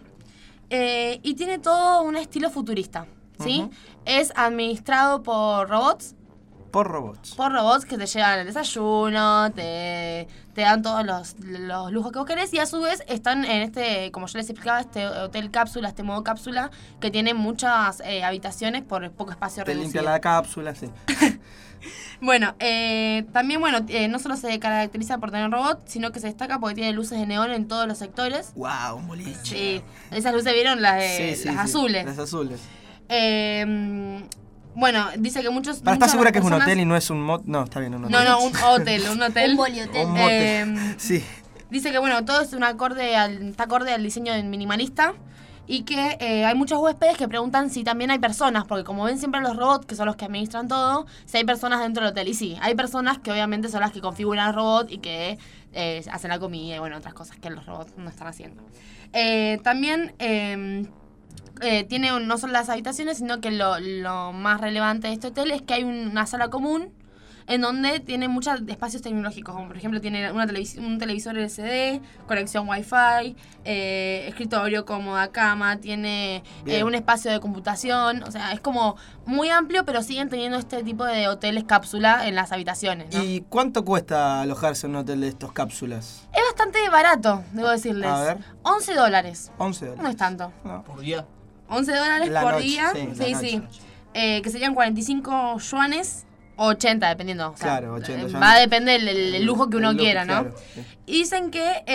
y tiene todo un estilo futurista, ¿sí? Ujú. Es administrado por robots. Por robots. Por robots que te llevan el desayuno, te dan todos los lujos que vos querés, y a su vez están en este, como yo les explicaba, este hotel cápsula, este modo cápsula, que tiene muchas habitaciones por poco espacio Te reducido. limpia la cápsula, sí. Bueno, también, no solo se caracteriza por tener robots, sino que se destaca porque tiene luces de neón en todos los sectores. ¡Wow! Un boliche. Sí, esas luces, ¿vieron? Las Sí, azules. Las azules. Bueno, dice que muchos... ¿Estás muchas segura que es un personas- hotel y no es un No, está bien, un hotel. No, un hotel. Un boliotel. Un motel. Sí. Dice que bueno, todo es está acorde al diseño minimalista y que hay muchos huéspedes que preguntan si también hay personas, porque como ven siempre los robots, que son los que administran todo, si hay personas dentro del hotel. Y sí, hay personas que obviamente son las que configuran el robot y que hacen la comida y bueno, otras cosas que los robots no están haciendo. También tiene no solo las habitaciones, sino que lo más relevante de este hotel es que hay una sala común en donde tiene muchos espacios tecnológicos, como por ejemplo tiene un televisor LCD, conexión Wi-Fi, escritorio, cómoda, cama, tiene un espacio de computación, o sea, es como muy amplio, pero siguen teniendo este tipo de hoteles cápsula en las habitaciones, ¿no? ¿Y cuánto cuesta alojarse en un hotel de estos cápsulas? Es bastante barato, debo decirles. A ver. $11. $11. No es tanto. ¿Por día? $11 La por noche, día, sí, la noche. que serían 45 yuanes o 80, dependiendo. O sea, Claro, 80 va yuanes. a depender el lujo que uno El lujo, quiera, ¿no? claro, sí. Y dicen que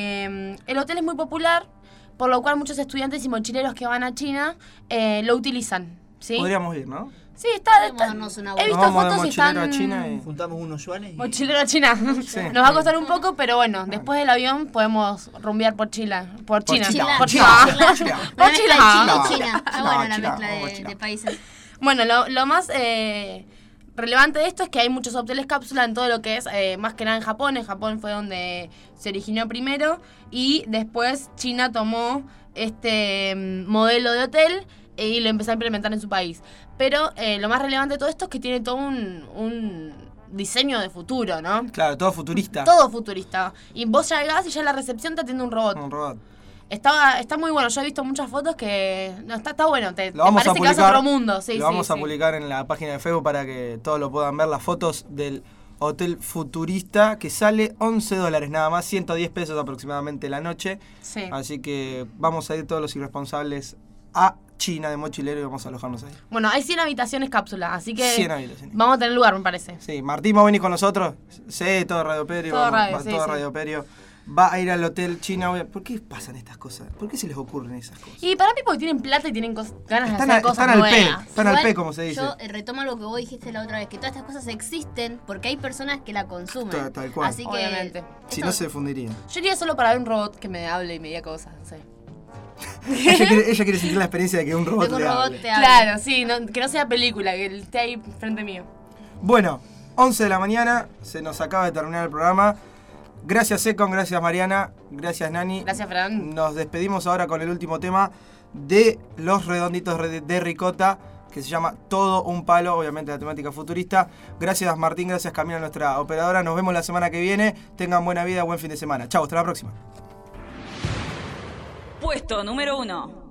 el hotel es muy popular, por lo cual muchos estudiantes y mochileros que van a China lo utilizan, ¿sí? Podríamos ir, ¿no? Sí, está. Darnos una He vuelta. visto Nos vamos de fotos y mochilero están. a China y... Juntamos unos yuanes y... Mochilero a China. Sí. Nos va a costar un poco, pero bueno, después del avión podemos rumbear por China. Por China. China. Por China. China. China. Por Una mezcla de China. China y China. Está No, buena la China, mezcla vamos, China. de países. Bueno, lo más relevante de esto es que hay muchos hoteles cápsula en todo lo que es, más que nada en Japón. En Japón fue donde se originó primero y después China tomó este modelo de hotel y lo empezó a implementar en su país. Pero lo más relevante de todo esto es que tiene todo un diseño de futuro, ¿no? Claro, todo futurista. Todo futurista. Y vos llegás y ya en la recepción te atiende un robot. Un robot. Está muy bueno. Yo he visto muchas fotos que... No, está bueno. Te Lo vamos a parece que vas publicar. a otro mundo. Sí, Lo vamos sí, a sí. publicar en la página de Facebook para que todos lo puedan ver. Las fotos del hotel futurista que sale $11 nada más, 110 pesos aproximadamente la noche. Sí. Así que vamos a ir todos los irresponsables a China de mochilero y vamos a alojarnos ahí. Bueno, hay 100 habitaciones cápsula, así que 100 habitaciones. vamos a tener lugar, me parece. Sí, Martín va a venir con nosotros. Sí, todo Radio Perio. Todo radio, va sí, todo sí. Radio Perio. Va a ir al hotel China. ¿Por qué pasan estas cosas? ¿Por qué se les ocurren esas cosas? Y para mí porque tienen plata y tienen ganas de Están, hacer cosas están al P, nuevas. están al Igual, P, como se dice. Yo retomo algo que vos dijiste la otra vez, que todas estas cosas existen porque hay personas que la consumen. Tal cual. Así que Obviamente. Si esto- no se fundiría. Yo iría solo para ver un robot que me hable y me diga cosas, no sé. ella quiere sentir la experiencia de que un robot de que un le robot hable. te hable. Claro, sí, que no sea película, que esté ahí frente mío. Bueno, 11 de la mañana, se nos acaba de terminar el programa. Gracias Econ, gracias Mariana, gracias Nani. Gracias, Fran. Nos despedimos ahora con el último tema de Los Redonditos de Ricota, que se llama Todo un Palo, obviamente la temática futurista. Gracias Martín, gracias Camila, nuestra operadora. Nos vemos la semana que viene. Tengan buena vida, buen fin de semana. Chau, hasta la próxima. Puesto número 1.